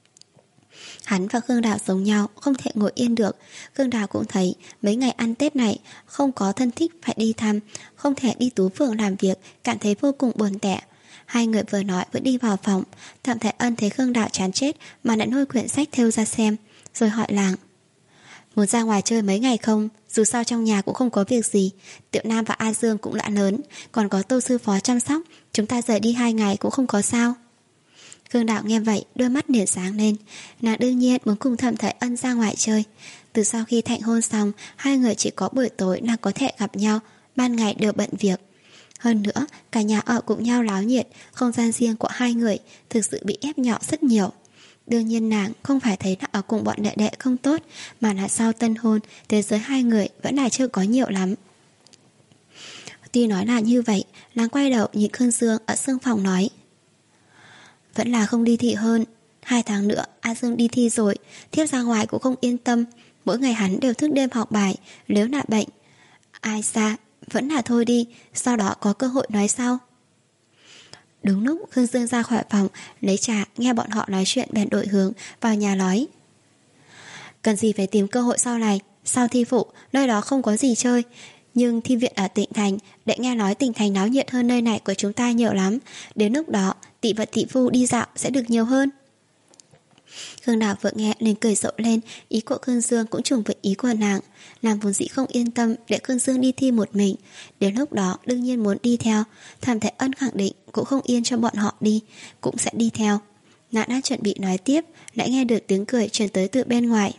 Hắn và Khương Đào giống nhau, không thể ngồi yên được. Khương Đào cũng thấy mấy ngày ăn Tết này không có thân thích phải đi thăm, không thể đi Tú Phường làm việc, cảm thấy vô cùng buồn tẻ. Hai người vừa nói vừa đi vào phòng. Thẩm Thái Ân thấy Khương Đào chán chết mà lại lôi quyển sách thêu ra xem, rồi hỏi làng, muốn ra ngoài chơi mấy ngày không? Dù sao trong nhà cũng không có việc gì, Tiểu Nam và A Dương cũng đã lớn, còn có Tô sư phó chăm sóc, chúng ta rời đi hai ngày cũng không có sao. Khương Đạo nghe vậy, đôi mắt liền sáng lên. Nàng đương nhiên muốn cùng Thẩm Thái Ân ra ngoài chơi. Từ sau khi thạnh hôn xong, hai người chỉ có buổi tối là có thể gặp nhau, ban ngày đều bận việc. Hơn nữa, cả nhà ở cùng nhau láo nhiệt, không gian riêng của hai người thực sự bị ép nhỏ rất nhiều. Đương nhiên nàng không phải thấy là ở cùng bọn đệ đệ không tốt, mà là sau tân hôn, thế giới hai người vẫn là chưa có nhiều lắm. Tuy nói là như vậy, nàng quay đầu nhìn Khương Dương ở sương phòng nói, vẫn là không đi thị hơn. Hai tháng nữa A Dương đi thi rồi, thiếp ra ngoài cũng không yên tâm. Mỗi ngày hắn đều thức đêm học bài, nếu là bệnh, ai xa, vẫn là thôi đi, sau đó có cơ hội nói sau. Đúng lúc Khương Dương ra khỏi phòng lấy trà, nghe bọn họ nói chuyện bèn đổi hướng vào nhà nói, cần gì phải tìm cơ hội sau này, sau thi phụ nơi đó không có gì chơi, nhưng thi viện ở tỉnh thành, đệ nghe nói tỉnh thành náo nhiệt hơn nơi này của chúng ta nhiều lắm. Đến lúc đó tỷ và tỷ phu đi dạo sẽ được nhiều hơn. Khương Đào vừa nghe nên cười rộ lên, ý của Khương Dương cũng trùng với ý của nàng. Nàng vốn dĩ không yên tâm để Khương Dương đi thi một mình, đến lúc đó đương nhiên muốn đi theo. Thẩm Thái Ân khẳng định cũng không yên cho bọn họ đi, cũng sẽ đi theo. Nàng đã chuẩn bị nói tiếp, lại nghe được tiếng cười truyền tới từ bên ngoài.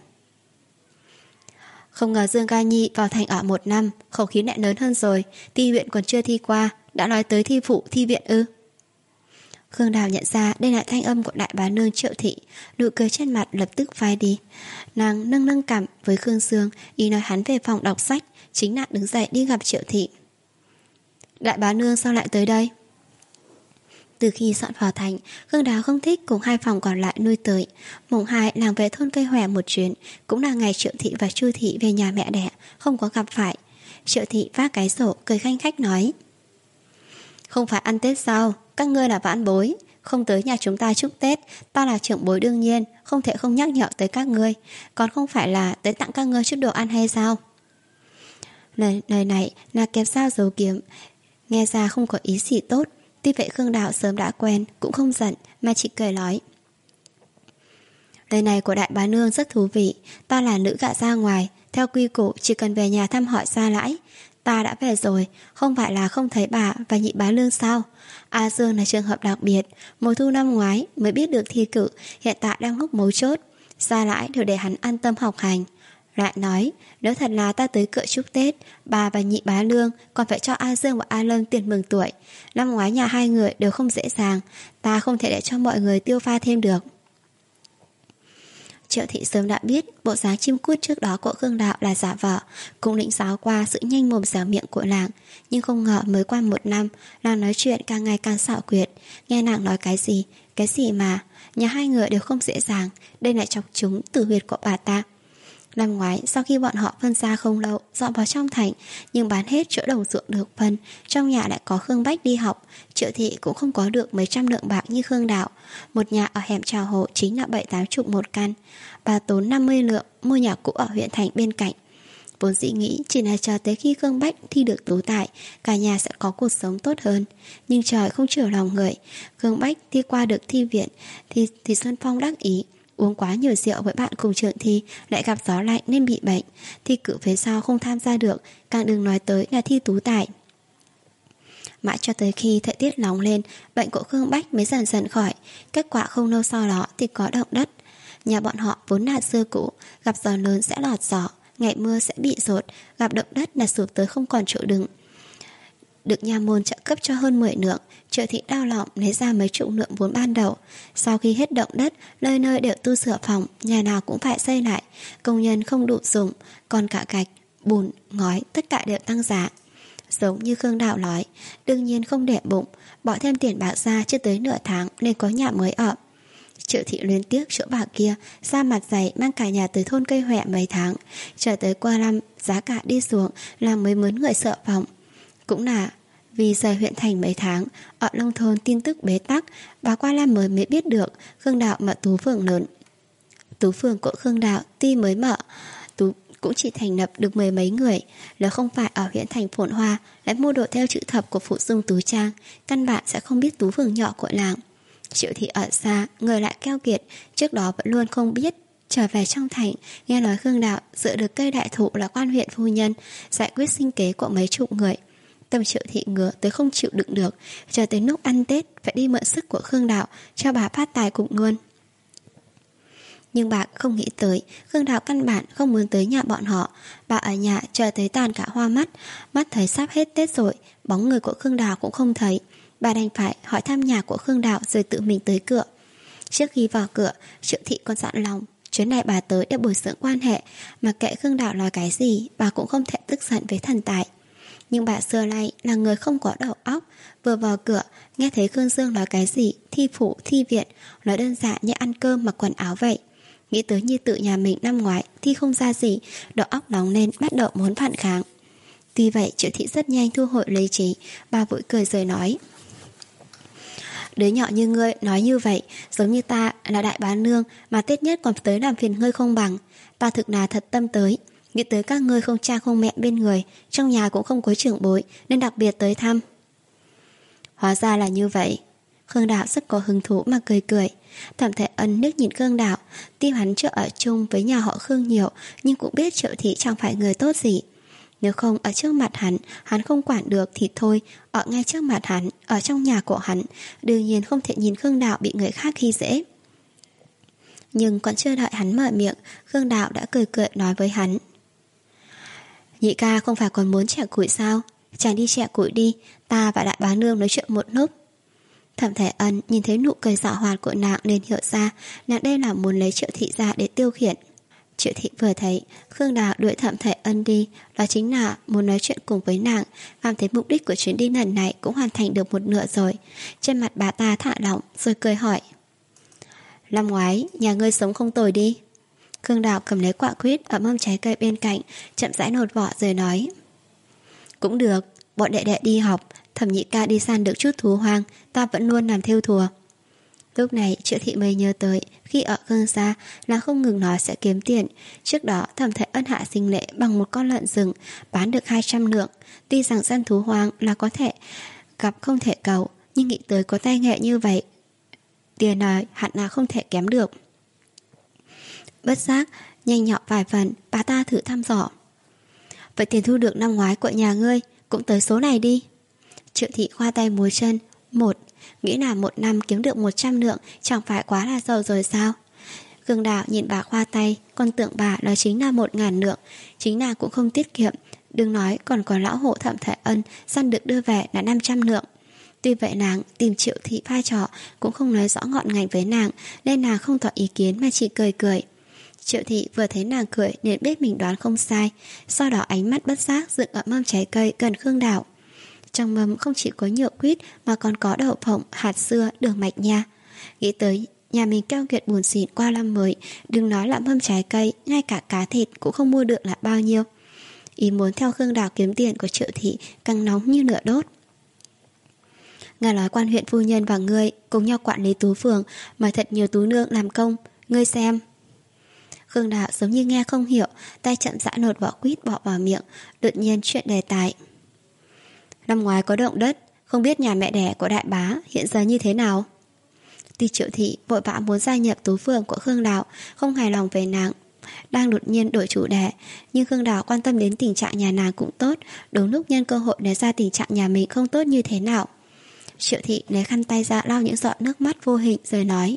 Không ngờ Dương Ca Nhi vào thành ở một năm, khẩu khí lại lớn hơn rồi, thi huyện còn chưa thi qua, đã nói tới thi phụ thi viện ư? Khương Đào nhận ra đây là thanh âm của đại bá nương Triệu Thị, nụ cười trên mặt lập tức phai đi. Nàng nâng nâng cảm với Khương Dương, ý nói hắn về phòng đọc sách, chính nàng đứng dậy đi gặp Triệu Thị. Đại bá nương sao lại tới đây? Từ khi dọn vào thành, Khương Đào không thích cùng hai phòng còn lại nuôi tới. Mùng hai nàng về thôn Cây Hòe một chuyến, cũng là ngày Triệu Thị và Chu Thị về nhà mẹ đẻ, không có gặp phải. Triệu Thị vác cái sổ cười khanh khách nói, không phải ăn Tết sao? Các ngươi là vãn bối, không tới nhà chúng ta chúc Tết, ta là trưởng bối đương nhiên, không thể không nhắc nhở tới các ngươi, còn không phải là tới tặng các ngươi chút đồ ăn hay sao? Lời, lời này là kẹp dao giấu kiếm, nghe ra không có ý gì tốt. Tuy vậy Khương Đào sớm đã quen, cũng không giận, mà chỉ cười nói, lời này của đại bá nương rất thú vị. Ta là nữ gả ra ngoài, theo quy củ chỉ cần về nhà thăm hỏi xa lãi. Ta đã về rồi, không phải là không thấy bà và nhị bá nương sao? A Dương là trường hợp đặc biệt, mùa thu năm ngoái mới biết được thi cử, hiện tại đang lúc mấu chốt, xa lãi đều để hắn an tâm học hành. Lại nói, nếu thật là ta tới cửa chúc Tết, bà và nhị bá Lương còn phải cho A Dương và A Lâm tiền mừng tuổi. Năm ngoái nhà hai người đều không dễ dàng, ta không thể để cho mọi người tiêu pha thêm được. Triệu thị sớm đã biết bộ dáng chim cút trước đó của Khương Đạo là giả vờ, cũng định giáo qua sự nhanh mồm dẻo miệng của nàng, nhưng không ngờ mới qua một năm, nàng nói chuyện càng ngày càng xảo quyệt. Nghe nàng nói cái gì, cái gì mà nhà hai người đều không dễ dàng, đây lại chọc chúng tử huyệt của bà ta. Năm ngoái sau khi bọn họ phân ra không lâu, dọn vào trong thành, nhưng bán hết chỗ đồng ruộng được phân, trong nhà lại có Khương Bách đi học. Triệu thị cũng không có được mấy trăm lượng bạc như Khương Đạo. Một nhà ở hẻm Trào Hồ chính là bảy tám chục một căn. Bà tốn năm mươi lượng mua nhà cũ ở huyện thành bên cạnh. Vốn dĩ nghĩ chỉ là chờ tới khi Khương Bách thi được tú tài, cả nhà sẽ có cuộc sống tốt hơn. Nhưng trời không chiều lòng người, Khương Bách thi qua được thi viện thì, thì Xuân Phong đắc ý. Uống quá nhiều rượu với bạn cùng trường thi, lại gặp gió lạnh nên bị bệnh. Thi cử phía sau không tham gia được, càng đừng nói tới là thi tú tài. Mãi cho tới khi thời tiết nóng lên, bệnh của Khương Bách mới dần dần khỏi. Kết quả không lâu sau đó thì có động đất. Nhà bọn họ vốn là xưa cũ, gặp gió lớn sẽ lọt gió, ngày mưa sẽ bị dột, gặp động đất là sụp tới không còn chỗ đứng. Được nhà môn trợ cấp cho hơn mười lượng, Triệu thị đau lòng lấy ra mấy chục lượng vốn ban đầu. Sau khi hết động đất, nơi nơi đều tu sửa phòng, nhà nào cũng phải xây lại, công nhân không đủ dùng, còn cả gạch, bùn, ngói tất cả đều tăng giá. Giống như Khương Đạo nói, đương nhiên không để bụng, bỏ thêm tiền bạc ra chưa tới nửa tháng nên có nhà mới ở. Triệu thị luyến tiếc chỗ bạc kia, ra mặt dày mang cả nhà tới thôn Cây Hoẹ mấy tháng, chờ tới qua năm giá cả đi xuống là mới mướn người sợ phòng. Cũng là vì rời huyện thành mấy tháng, ở nông thôn tin tức bế tắc, bà qua năm mới mới biết được Khương Đạo mở tú phường lớn. Tú phường của Khương Đạo tuy mới mở, tú cũng chỉ thành lập được mười mấy người, nếu không phải ở huyện thành phồn hoa lại mua đồ theo chữ thập của phụ dung Tú Trang, căn bản sẽ không biết tú phường nhỏ của làng. Triệu thị ở xa, người lại keo kiệt, trước đó vẫn luôn không biết. Trở về trong thành, nghe nói Khương Đạo dựa được cây đại thụ là quan huyện phu nhân, giải quyết sinh kế của mấy chục người. Tâm Triệu thị ngứa tới không chịu đựng được, chờ tới lúc ăn Tết phải đi mượn sức của Khương Đạo cho bà phát tài cùng luôn. Nhưng bà không nghĩ tới Khương Đạo căn bản không muốn tới nhà bọn họ. Bà ở nhà chờ tới tàn cả hoa mắt, mắt thấy sắp hết Tết rồi, bóng người của Khương Đạo cũng không thấy. Bà đành phải hỏi thăm nhà của Khương Đạo rồi tự mình tới cửa. Trước khi vào cửa, Triệu thị còn dặn lòng, chuyến này bà tới để bồi dưỡng quan hệ, mà kệ Khương Đạo nói cái gì, bà cũng không thể tức giận với thần tài. Nhưng bà xưa nay là người không có đầu óc, vừa vào cửa nghe thấy Khương Dương nói cái gì thi phủ thi viện, nói đơn giản như ăn cơm mặc quần áo vậy. Nghĩ tới như tự nhà mình năm ngoái thi không ra gì, đầu óc nóng lên bắt đầu muốn phản kháng. Tuy vậy Triệu thị rất nhanh thu hồi lý trí, bà vội cười rồi nói: Đứa nhỏ như ngươi nói như vậy, giống như ta là đại bá nương mà Tết nhất còn tới làm phiền ngươi không bằng. Ta thực là thật tâm tới, nghĩ tới các ngươi không cha không mẹ bên người, trong nhà cũng không có trưởng bối nên đặc biệt tới thăm. Hóa ra là như vậy. Khương Đạo rất có hứng thú mà cười cười. Thẩm Thể Ân nước nhìn Khương Đạo, tuy hắn chưa ở chung với nhà họ Khương nhiều, nhưng cũng biết Triệu thị chẳng phải người tốt gì. Nếu không ở trước mặt hắn, hắn không quản được thì thôi, ở ngay trước mặt hắn, ở trong nhà của hắn, đương nhiên không thể nhìn Khương Đạo bị người khác khi dễ. Nhưng còn chưa đợi hắn mở miệng, Khương Đạo đã cười cười nói với hắn: Nhị ca không phải còn muốn chẻ củi sao? Chàng đi chẻ củi đi, ta và đại bá nương nói chuyện một lúc. Thẩm Thể Ân nhìn thấy nụ cười giảo hoạt của nàng nên hiểu ra nàng đây là muốn lấy Triệu thị ra để tiêu khiển. Triệu thị vừa thấy Khương Đạo đuổi Thẩm Thể Ân đi, đó chính là muốn nói chuyện cùng với nàng, cảm thấy mục đích của chuyến đi lần này cũng hoàn thành được một nửa rồi. Trên mặt bà ta thả lỏng rồi cười hỏi: Năm ngoái nhà ngươi sống không tồi đi. Khương Đạo cầm lấy quả quýt ở mâm trái cây bên cạnh, chậm rãi nột vỏ rồi nói: Cũng được, bọn đệ đệ đi học, Thẩm nhị ca đi săn được chút thú hoang, ta vẫn luôn làm thêu thùa. Lúc này Triệu thị mới nhớ tới khi ở Khương gia là không ngừng nói sẽ kiếm tiền. Trước đó Thẩm Thể Ân hạ sinh lễ bằng một con lợn rừng, bán được hai trăm lượng. Tuy rằng săn thú hoang là có thể gặp không thể cầu, nhưng nghĩ tới có tay nghệ như vậy, tiền này hẳn là không thể kém được. Bất giác nhanh nhọ vài phần, bà ta thử thăm dò: Vậy tiền thu được năm ngoái của nhà ngươi cũng tới số này đi. Triệu thị khoa tay múa chân: Một, nghĩ là một năm kiếm được một trăm lượng chẳng phải quá là giàu rồi sao? Khương Đào nhìn bà khoa tay, còn tưởng bà đó chính là một ngàn lượng. Chính nàng cũng không tiết kiệm. Đừng nói còn có lão hộ Thẩm Thể Ân săn được đưa về là năm trăm lượng. Tuy vậy nàng tìm Triệu Thị pha trò cũng không nói rõ ngọn ngành với nàng, nên nàng không tỏ ý kiến mà chỉ cười cười. Triệu Thị vừa thấy nàng cười nên biết mình đoán không sai, sau đó ánh mắt bất giác dựng ở mâm trái cây gần Khương Đào. Trong mâm không chỉ có nhựa quýt mà còn có đậu phộng, hạt dưa, đường mạch nha. Nghĩ tới nhà mình keo kiệt buồn xịn qua năm mới, đừng nói là mâm trái cây, ngay cả cá thịt cũng không mua được là bao nhiêu. Ý muốn theo Khương Đào kiếm tiền của Triệu Thị càng nóng như lửa đốt. Nghe nói quan huyện phu nhân và ngươi cùng nhau quản lý tú phường, mời thật nhiều tú nương làm công, ngươi xem. Khương Đào giống như nghe không hiểu, tay chậm rãi nột vỏ quýt bỏ vào miệng, đột nhiên chuyện đề tài. Năm ngoái có động đất, không biết nhà mẹ đẻ của đại bá hiện giờ như thế nào. Tuy Triệu Thị vội vã muốn gia nhập tú phường của Khương Đào, không hài lòng về nàng, đang đột nhiên đổi chủ đề, nhưng Khương Đào quan tâm đến tình trạng nhà nàng cũng tốt, đúng lúc nhân cơ hội nói ra tình trạng nhà mình không tốt như thế nào. Triệu Thị lấy khăn tay ra lau những giọt nước mắt vô hình rồi nói: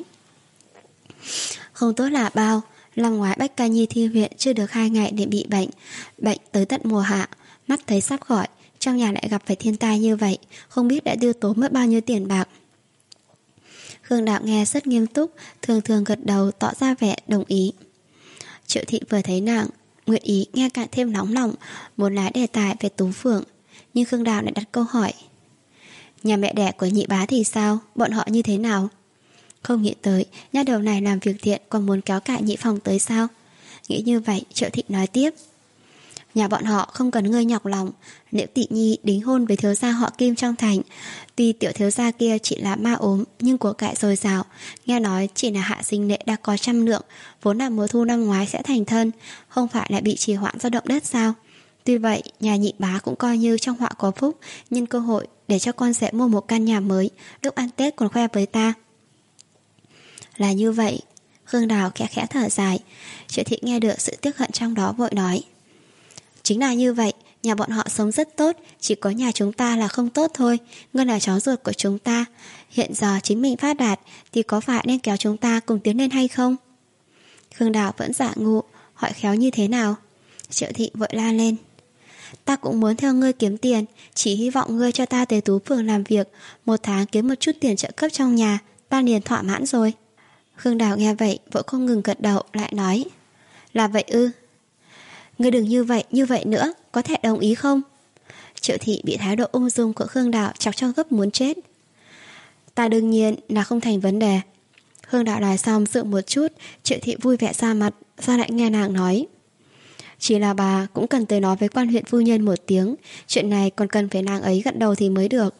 Không tốt là bao. Năm ngoái Bách Ca Nhi thi huyện chưa được hai ngày để bị bệnh. Bệnh tới tận mùa hạ, mắt thấy sắp khỏi, trong nhà lại gặp phải thiên tai như vậy, không biết đã tiêu tốn mất bao nhiêu tiền bạc. Khương Đạo nghe rất nghiêm túc, thường thường gật đầu tỏ ra vẻ đồng ý. Triệu Thị vừa thấy nàng nguyện ý nghe càng thêm nóng lòng, muốn lái đề tài về tú phượng, nhưng Khương Đạo lại đặt câu hỏi: Nhà mẹ đẻ của nhị bá thì sao? Bọn họ như thế nào? Không nghĩ tới nha đầu này làm việc thiện còn muốn kéo cả nhị phòng tới sao? Nghĩ như vậy, Triệu Thị nói tiếp: Nhà bọn họ không cần ngươi nhọc lòng. Liễu Tị Nhi đính hôn với thiếu gia họ Kim trong thành. Tuy tiểu thiếu gia kia chỉ là ma ốm, nhưng của cải dồi dào. Nghe nói chỉ là hạ sinh lễ đã có trăm lượng, vốn là mùa thu năm ngoái sẽ thành thân, không phải lại bị trì hoãn do động đất sao? Tuy vậy, nhà nhị bá cũng coi như trong họa có phúc, nhân cơ hội để cho con rể mua một căn nhà mới, lúc ăn Tết còn khoe với ta. Là như vậy. Khương Đào khẽ khẽ thở dài. Triệu Thị nghe được sự tiếc hận trong đó vội nói: Chính là như vậy, nhà bọn họ sống rất tốt, chỉ có nhà chúng ta là không tốt thôi. Ngươi là cháu ruột của chúng ta, hiện giờ chính mình phát đạt thì có phải nên kéo chúng ta cùng tiến lên hay không? Khương Đào vẫn giả ngu, hỏi khéo như thế nào? Triệu Thị vội la lên: Ta cũng muốn theo ngươi kiếm tiền, chỉ hy vọng ngươi cho ta tới tú phường làm việc, một tháng kiếm một chút tiền trợ cấp trong nhà, ta liền thỏa mãn rồi. Khương Đào nghe vậy vội không ngừng gật đầu, lại nói: Là vậy ư? Ngươi đừng như vậy, như vậy nữa, có thể đồng ý không? Triệu Thị bị thái độ ung dung của Khương Đào chọc cho gấp muốn chết. Ta đương nhiên là không thành vấn đề. Khương Đào nói xong dựa một chút, Triệu Thị vui vẻ ra mặt, ra lại nghe nàng nói: Chỉ là bà cũng cần tới nói với quan huyện phu nhân một tiếng, chuyện này còn cần phải nàng ấy gật đầu thì mới được.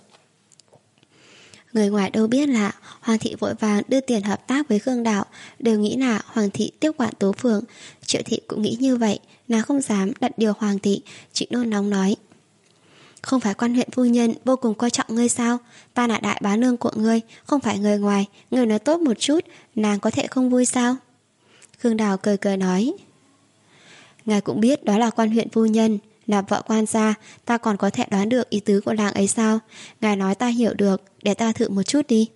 Người ngoài đâu biết là Hoàng thị vội vàng đưa tiền hợp tác với Khương Đạo, đều nghĩ là Hoàng thị tiếp quản tố phường. Triệu Thị cũng nghĩ như vậy, nàng không dám đặt điều Hoàng thị, chỉ nôn nóng nói: Không phải quan huyện phu nhân vô cùng coi trọng ngươi sao? Ta là đại bá nương của ngươi, không phải người ngoài, ngươi nói tốt một chút, nàng có thể không vui sao? Khương Đào cười cười nói: Ngài cũng biết đó là quan huyện phu nhân, là vợ quan gia, ta còn có thể đoán được ý tứ của nàng ấy sao? Ngài nói ta hiểu được, để ta thử một chút đi.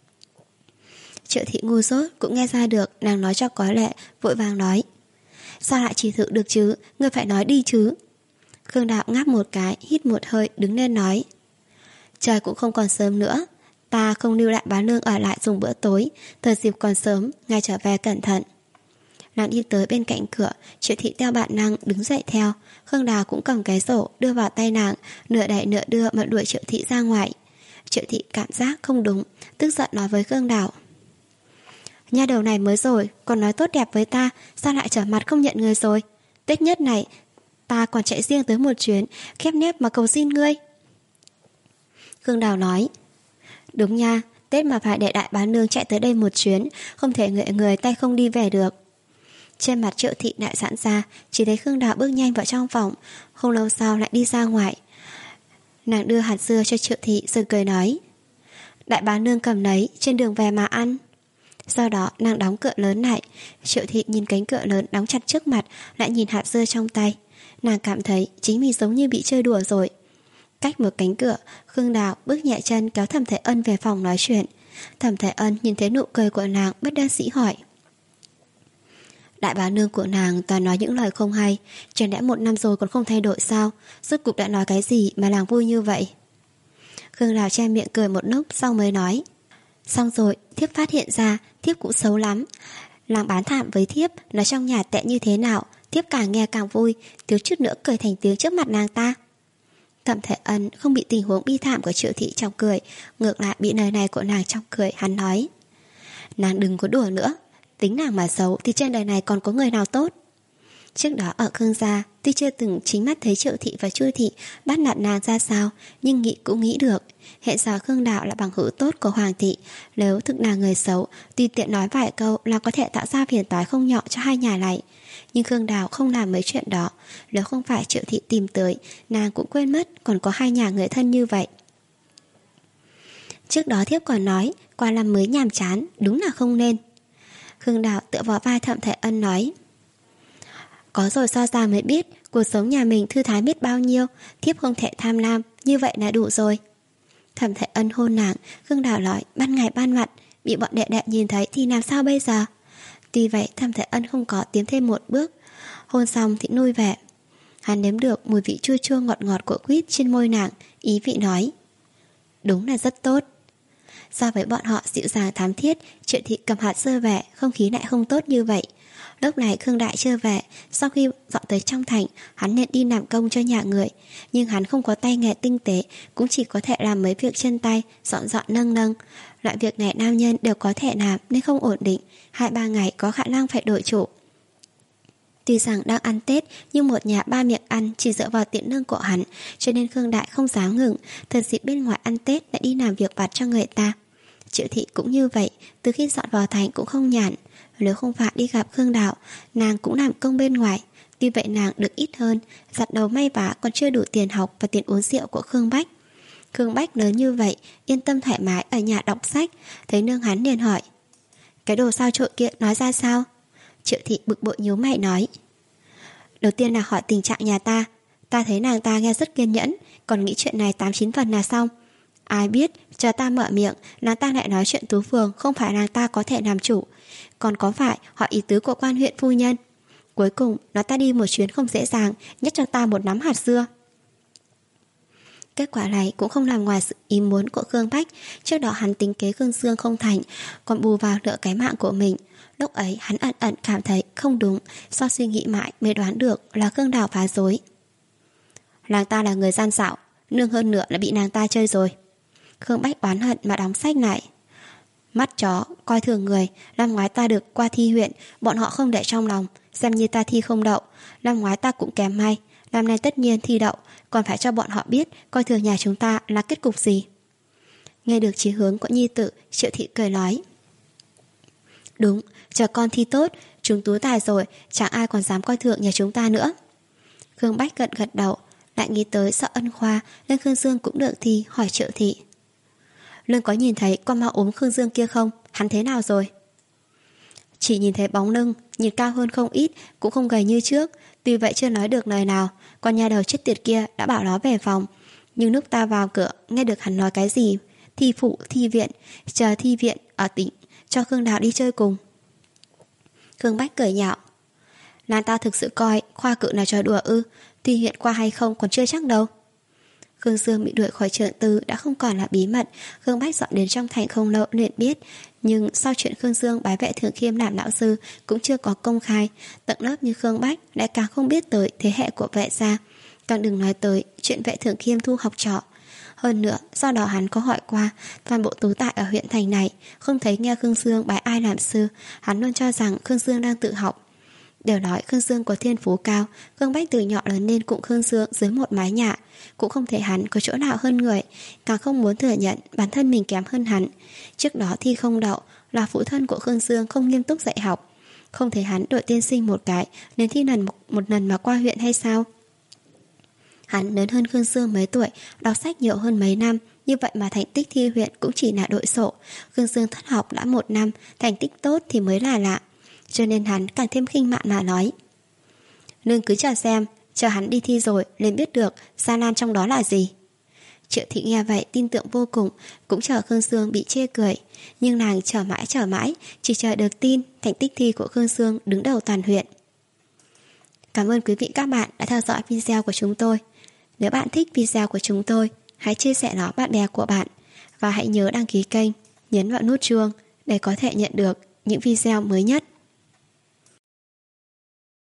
Triệu Thị ngu dốt cũng nghe ra được nàng nói cho có lệ, vội vàng nói: Sao lại chỉ thử được chứ, ngươi phải nói đi chứ. Khương Đạo ngáp một cái, hít một hơi, đứng lên nói: Trời cũng không còn sớm nữa, ta không lưu lại bá nương ở lại dùng bữa tối, thời dịp còn sớm, ngài trở về cẩn thận. Nàng đi tới bên cạnh cửa, Triệu Thị theo bạn nàng đứng dậy theo. Khương Đào cũng cầm cái rổ đưa vào tay nàng, nửa đẩy nửa đưa mà đuổi Triệu Thị ra ngoài. Triệu Thị cảm giác không đúng, tức giận nói với Khương Đào: Nha đầu này mới rồi, còn nói tốt đẹp với ta, sao lại trở mặt không nhận người rồi? Tết nhất này, ta còn chạy riêng tới một chuyến, khép nép mà cầu xin ngươi. Khương Đào nói: Đúng nha, Tết mà phải để đại bá nương chạy tới đây một chuyến, không thể người người tay không đi về được. Trên mặt Triệu Thị lại giãn ra, chỉ thấy Khương Đào bước nhanh vào trong phòng, không lâu sau lại đi ra ngoài. Nàng đưa hạt dưa cho Triệu Thị rồi cười nói: Đại bá nương cầm lấy, trên đường về mà ăn. Sau đó nàng đóng cửa lớn lại. Triệu Thị nhìn cánh cửa lớn đóng chặt trước mặt, lại nhìn hạt dưa trong tay. Nàng cảm thấy chính mình giống như bị chơi đùa rồi. Cách một cánh cửa, Khương Đào bước nhẹ chân kéo Thẩm Thể Ân về phòng nói chuyện. Thẩm Thể Ân nhìn thấy nụ cười của nàng bất đắc dĩ hỏi: Đại bá nương của nàng toàn nói những lời không hay, chẳng lẽ một năm rồi còn không thay đổi sao? Rốt cuộc đã nói cái gì mà nàng vui như vậy? Khương Đào che miệng cười một lúc sau mới nói: Xong rồi, thiếp phát hiện ra thiếp cũng xấu lắm. Làng bán thảm với thiếp, nói trong nhà tệ như thế nào, thiếp càng nghe càng vui, thiếu chút nữa cười thành tiếng trước mặt nàng ta. Thẩm Thể Ân không bị tình huống bi thảm của Triệu thị trong cười, ngược lại bị lời này của nàng trong cười. Hắn nói: Nàng đừng có đùa nữa, tính nàng mà xấu thì trên đời này còn có người nào tốt. Trước đó ở Khương gia, tuy chưa từng chính mắt thấy Triệu thị và Chu thị bắt nạt nàng ra sao, nhưng nghĩ cũng nghĩ được. Hiện giờ Khương Đạo là bằng hữu tốt của Hoàng thị, nếu thực là người xấu, tùy tiện nói vài câu là có thể tạo ra phiền toái không nhỏ cho hai nhà này. Nhưng Khương Đạo không làm mấy chuyện đó, nếu không phải Triệu thị tìm tới, nàng cũng quên mất còn có hai nhà người thân như vậy. Trước đó thiếp còn nói, qua năm mới nhàm chán, đúng là không nên. Khương Đạo tựa vào vai Thẩm Thể Ân nói: Có rồi so ra mới biết cuộc sống nhà mình thư thái biết bao nhiêu, thiếp không thể tham lam, như vậy là đủ rồi. Thẩm Thể Ân hôn nàng. Khương Đào nói: Ban ngày ban mặt, bị bọn đệ đệ nhìn thấy thì làm sao bây giờ? Tuy vậy Thẩm Thể Ân không có tiến thêm một bước. Hôn xong thì nuôi vẻ. Hắn nếm được mùi vị chua chua ngọt ngọt của quýt trên môi nàng, ý vị nói: Đúng là rất tốt. So với bọn họ dịu dàng thám thiết, Triệu thị cầm hạt sơ về, không khí lại không tốt như vậy. Lúc này Khương Đại chưa về, sau khi dọn tới trong thành, hắn nên đi làm công cho nhà người, nhưng hắn không có tay nghề tinh tế, cũng chỉ có thể làm mấy việc chân tay, dọn dọn nâng nâng. Loại việc này nam nhân đều có thể làm nên không ổn định, hai ba ngày có khả năng phải đổi chủ. Tuy rằng đang ăn Tết, nhưng một nhà ba miệng ăn chỉ dựa vào tiện lương của hắn, cho nên Khương Đại không dám ngừng, thật dịp bên ngoài ăn Tết lại đi làm việc vặt cho người ta. Triệu thị cũng như vậy, từ khi dọn vào thành cũng không nhàn. Nếu không phải đi gặp Khương Đạo, nàng cũng làm công bên ngoài. Tuy vậy nàng được ít hơn, giặt đầu may vá còn chưa đủ tiền học và tiền uống rượu của Khương Bách. Khương Bách lớn như vậy, yên tâm thoải mái ở nhà đọc sách. Thấy nương hắn liền hỏi: Cái đồ sao trội kia nói ra sao? Triệu thị bực bội nhíu mày nói: Đầu tiên là hỏi tình trạng nhà ta. Ta thấy nàng ta nghe rất kiên nhẫn, còn nghĩ chuyện này tám chín phần là xong. Ai biết, chờ ta mở miệng, nàng ta lại nói chuyện Tú Phường không phải nàng ta có thể làm chủ, còn có phải hỏi ý tứ của quan huyện phu nhân. Cuối cùng, nó ta đi một chuyến không dễ dàng, nhét cho ta một nắm hạt dưa. Kết quả này cũng không nằm ngoài sự ý muốn của Khương Bách. Trước đó hắn tính kế Khương Dương không thành, còn bù vào nợ cái mạng của mình. Lúc ấy hắn ẩn ẩn cảm thấy không đúng, sau suy nghĩ mãi mới đoán được là Khương Đào phá dối. Nàng ta là người gian xảo, nương hơn nữa là bị nàng ta chơi rồi. Khương Bách oán hận mà đóng sách lại. Mắt chó, coi thường người. Năm ngoái ta được qua thi huyện, bọn họ không để trong lòng, xem như ta thi không đậu. Năm ngoái ta cũng kém may, năm nay tất nhiên thi đậu, còn phải cho bọn họ biết coi thường nhà chúng ta là kết cục gì. Nghe được chí hướng của nhi tử, Triệu thị cười nói: Đúng, chờ con thi tốt, chúng tú tài rồi, chẳng ai còn dám coi thường nhà chúng ta nữa. Khương Bách gật gật đầu, lại nghĩ tới sợ Ân Khoa nên Khương Dương cũng được thi, hỏi Triệu thị: Lương có nhìn thấy con ma ốm Khương Dương kia không? Hắn thế nào rồi? Chỉ nhìn thấy bóng lưng, nhìn cao hơn không ít, cũng không gầy như trước. Tuy vậy chưa nói được lời nào. Con nhà đầu chết tiệt kia đã bảo nó về phòng, nhưng lúc ta vào cửa nghe được hắn nói cái gì thi phụ, thi viện, chờ thi viện ở tỉnh, cho Khương Đào đi chơi cùng. Khương Bách cười nhạo: Nàng ta thực sự coi khoa cử là trò đùa ư? Thi huyện qua hay không còn chưa chắc đâu. Khương Dương bị đuổi khỏi trường tư đã không còn là bí mật. Khương Bách dọn đến trong thành không lâu liền biết. Nhưng sau chuyện Khương Dương bái vệ Thượng Khiêm làm lão sư cũng chưa có công khai. Tận lớp như Khương Bách lại càng không biết tới thế hệ của vệ gia, càng đừng nói tới chuyện vệ Thượng Khiêm thu học trò. Hơn nữa, do đó hắn có hỏi qua toàn bộ tú tài ở huyện thành này, không thấy nghe Khương Dương bái ai làm sư. Hắn luôn cho rằng Khương Dương đang tự học. Đều nói Khương Dương có thiên phú cao. Khương Bách từ nhỏ lớn lên cùng Khương Dương dưới một mái nhà, cũng không thể hắn có chỗ nào hơn người, càng không muốn thừa nhận bản thân mình kém hơn hắn. Trước đó thi không đậu là phụ thân của Khương Dương không nghiêm túc dạy học, không thể hắn đội tiên sinh một cái nên thi lần một, một lần mà qua huyện hay sao? Hắn lớn hơn Khương Dương mấy tuổi, đọc sách nhiều hơn mấy năm, như vậy mà thành tích thi huyện cũng chỉ là đội sổ. Khương Dương thất học đã một năm, thành tích tốt thì mới là lạ. Cho nên hắn càng thêm khinh mạn mà nói: Nương cứ chờ xem, chờ hắn đi thi rồi liền biết được gian nan trong đó là gì. Triệu Thị nghe vậy tin tưởng vô cùng, cũng chờ Khương Sương bị chê cười. Nhưng nàng chờ mãi chờ mãi, chỉ chờ được tin thành tích thi của Khương Sương đứng đầu toàn huyện. Cảm ơn quý vị các bạn đã theo dõi video của chúng tôi. Nếu bạn thích video của chúng tôi, hãy chia sẻ nó bạn bè của bạn. Và hãy nhớ đăng ký kênh, nhấn vào nút chuông để có thể nhận được những video mới nhất.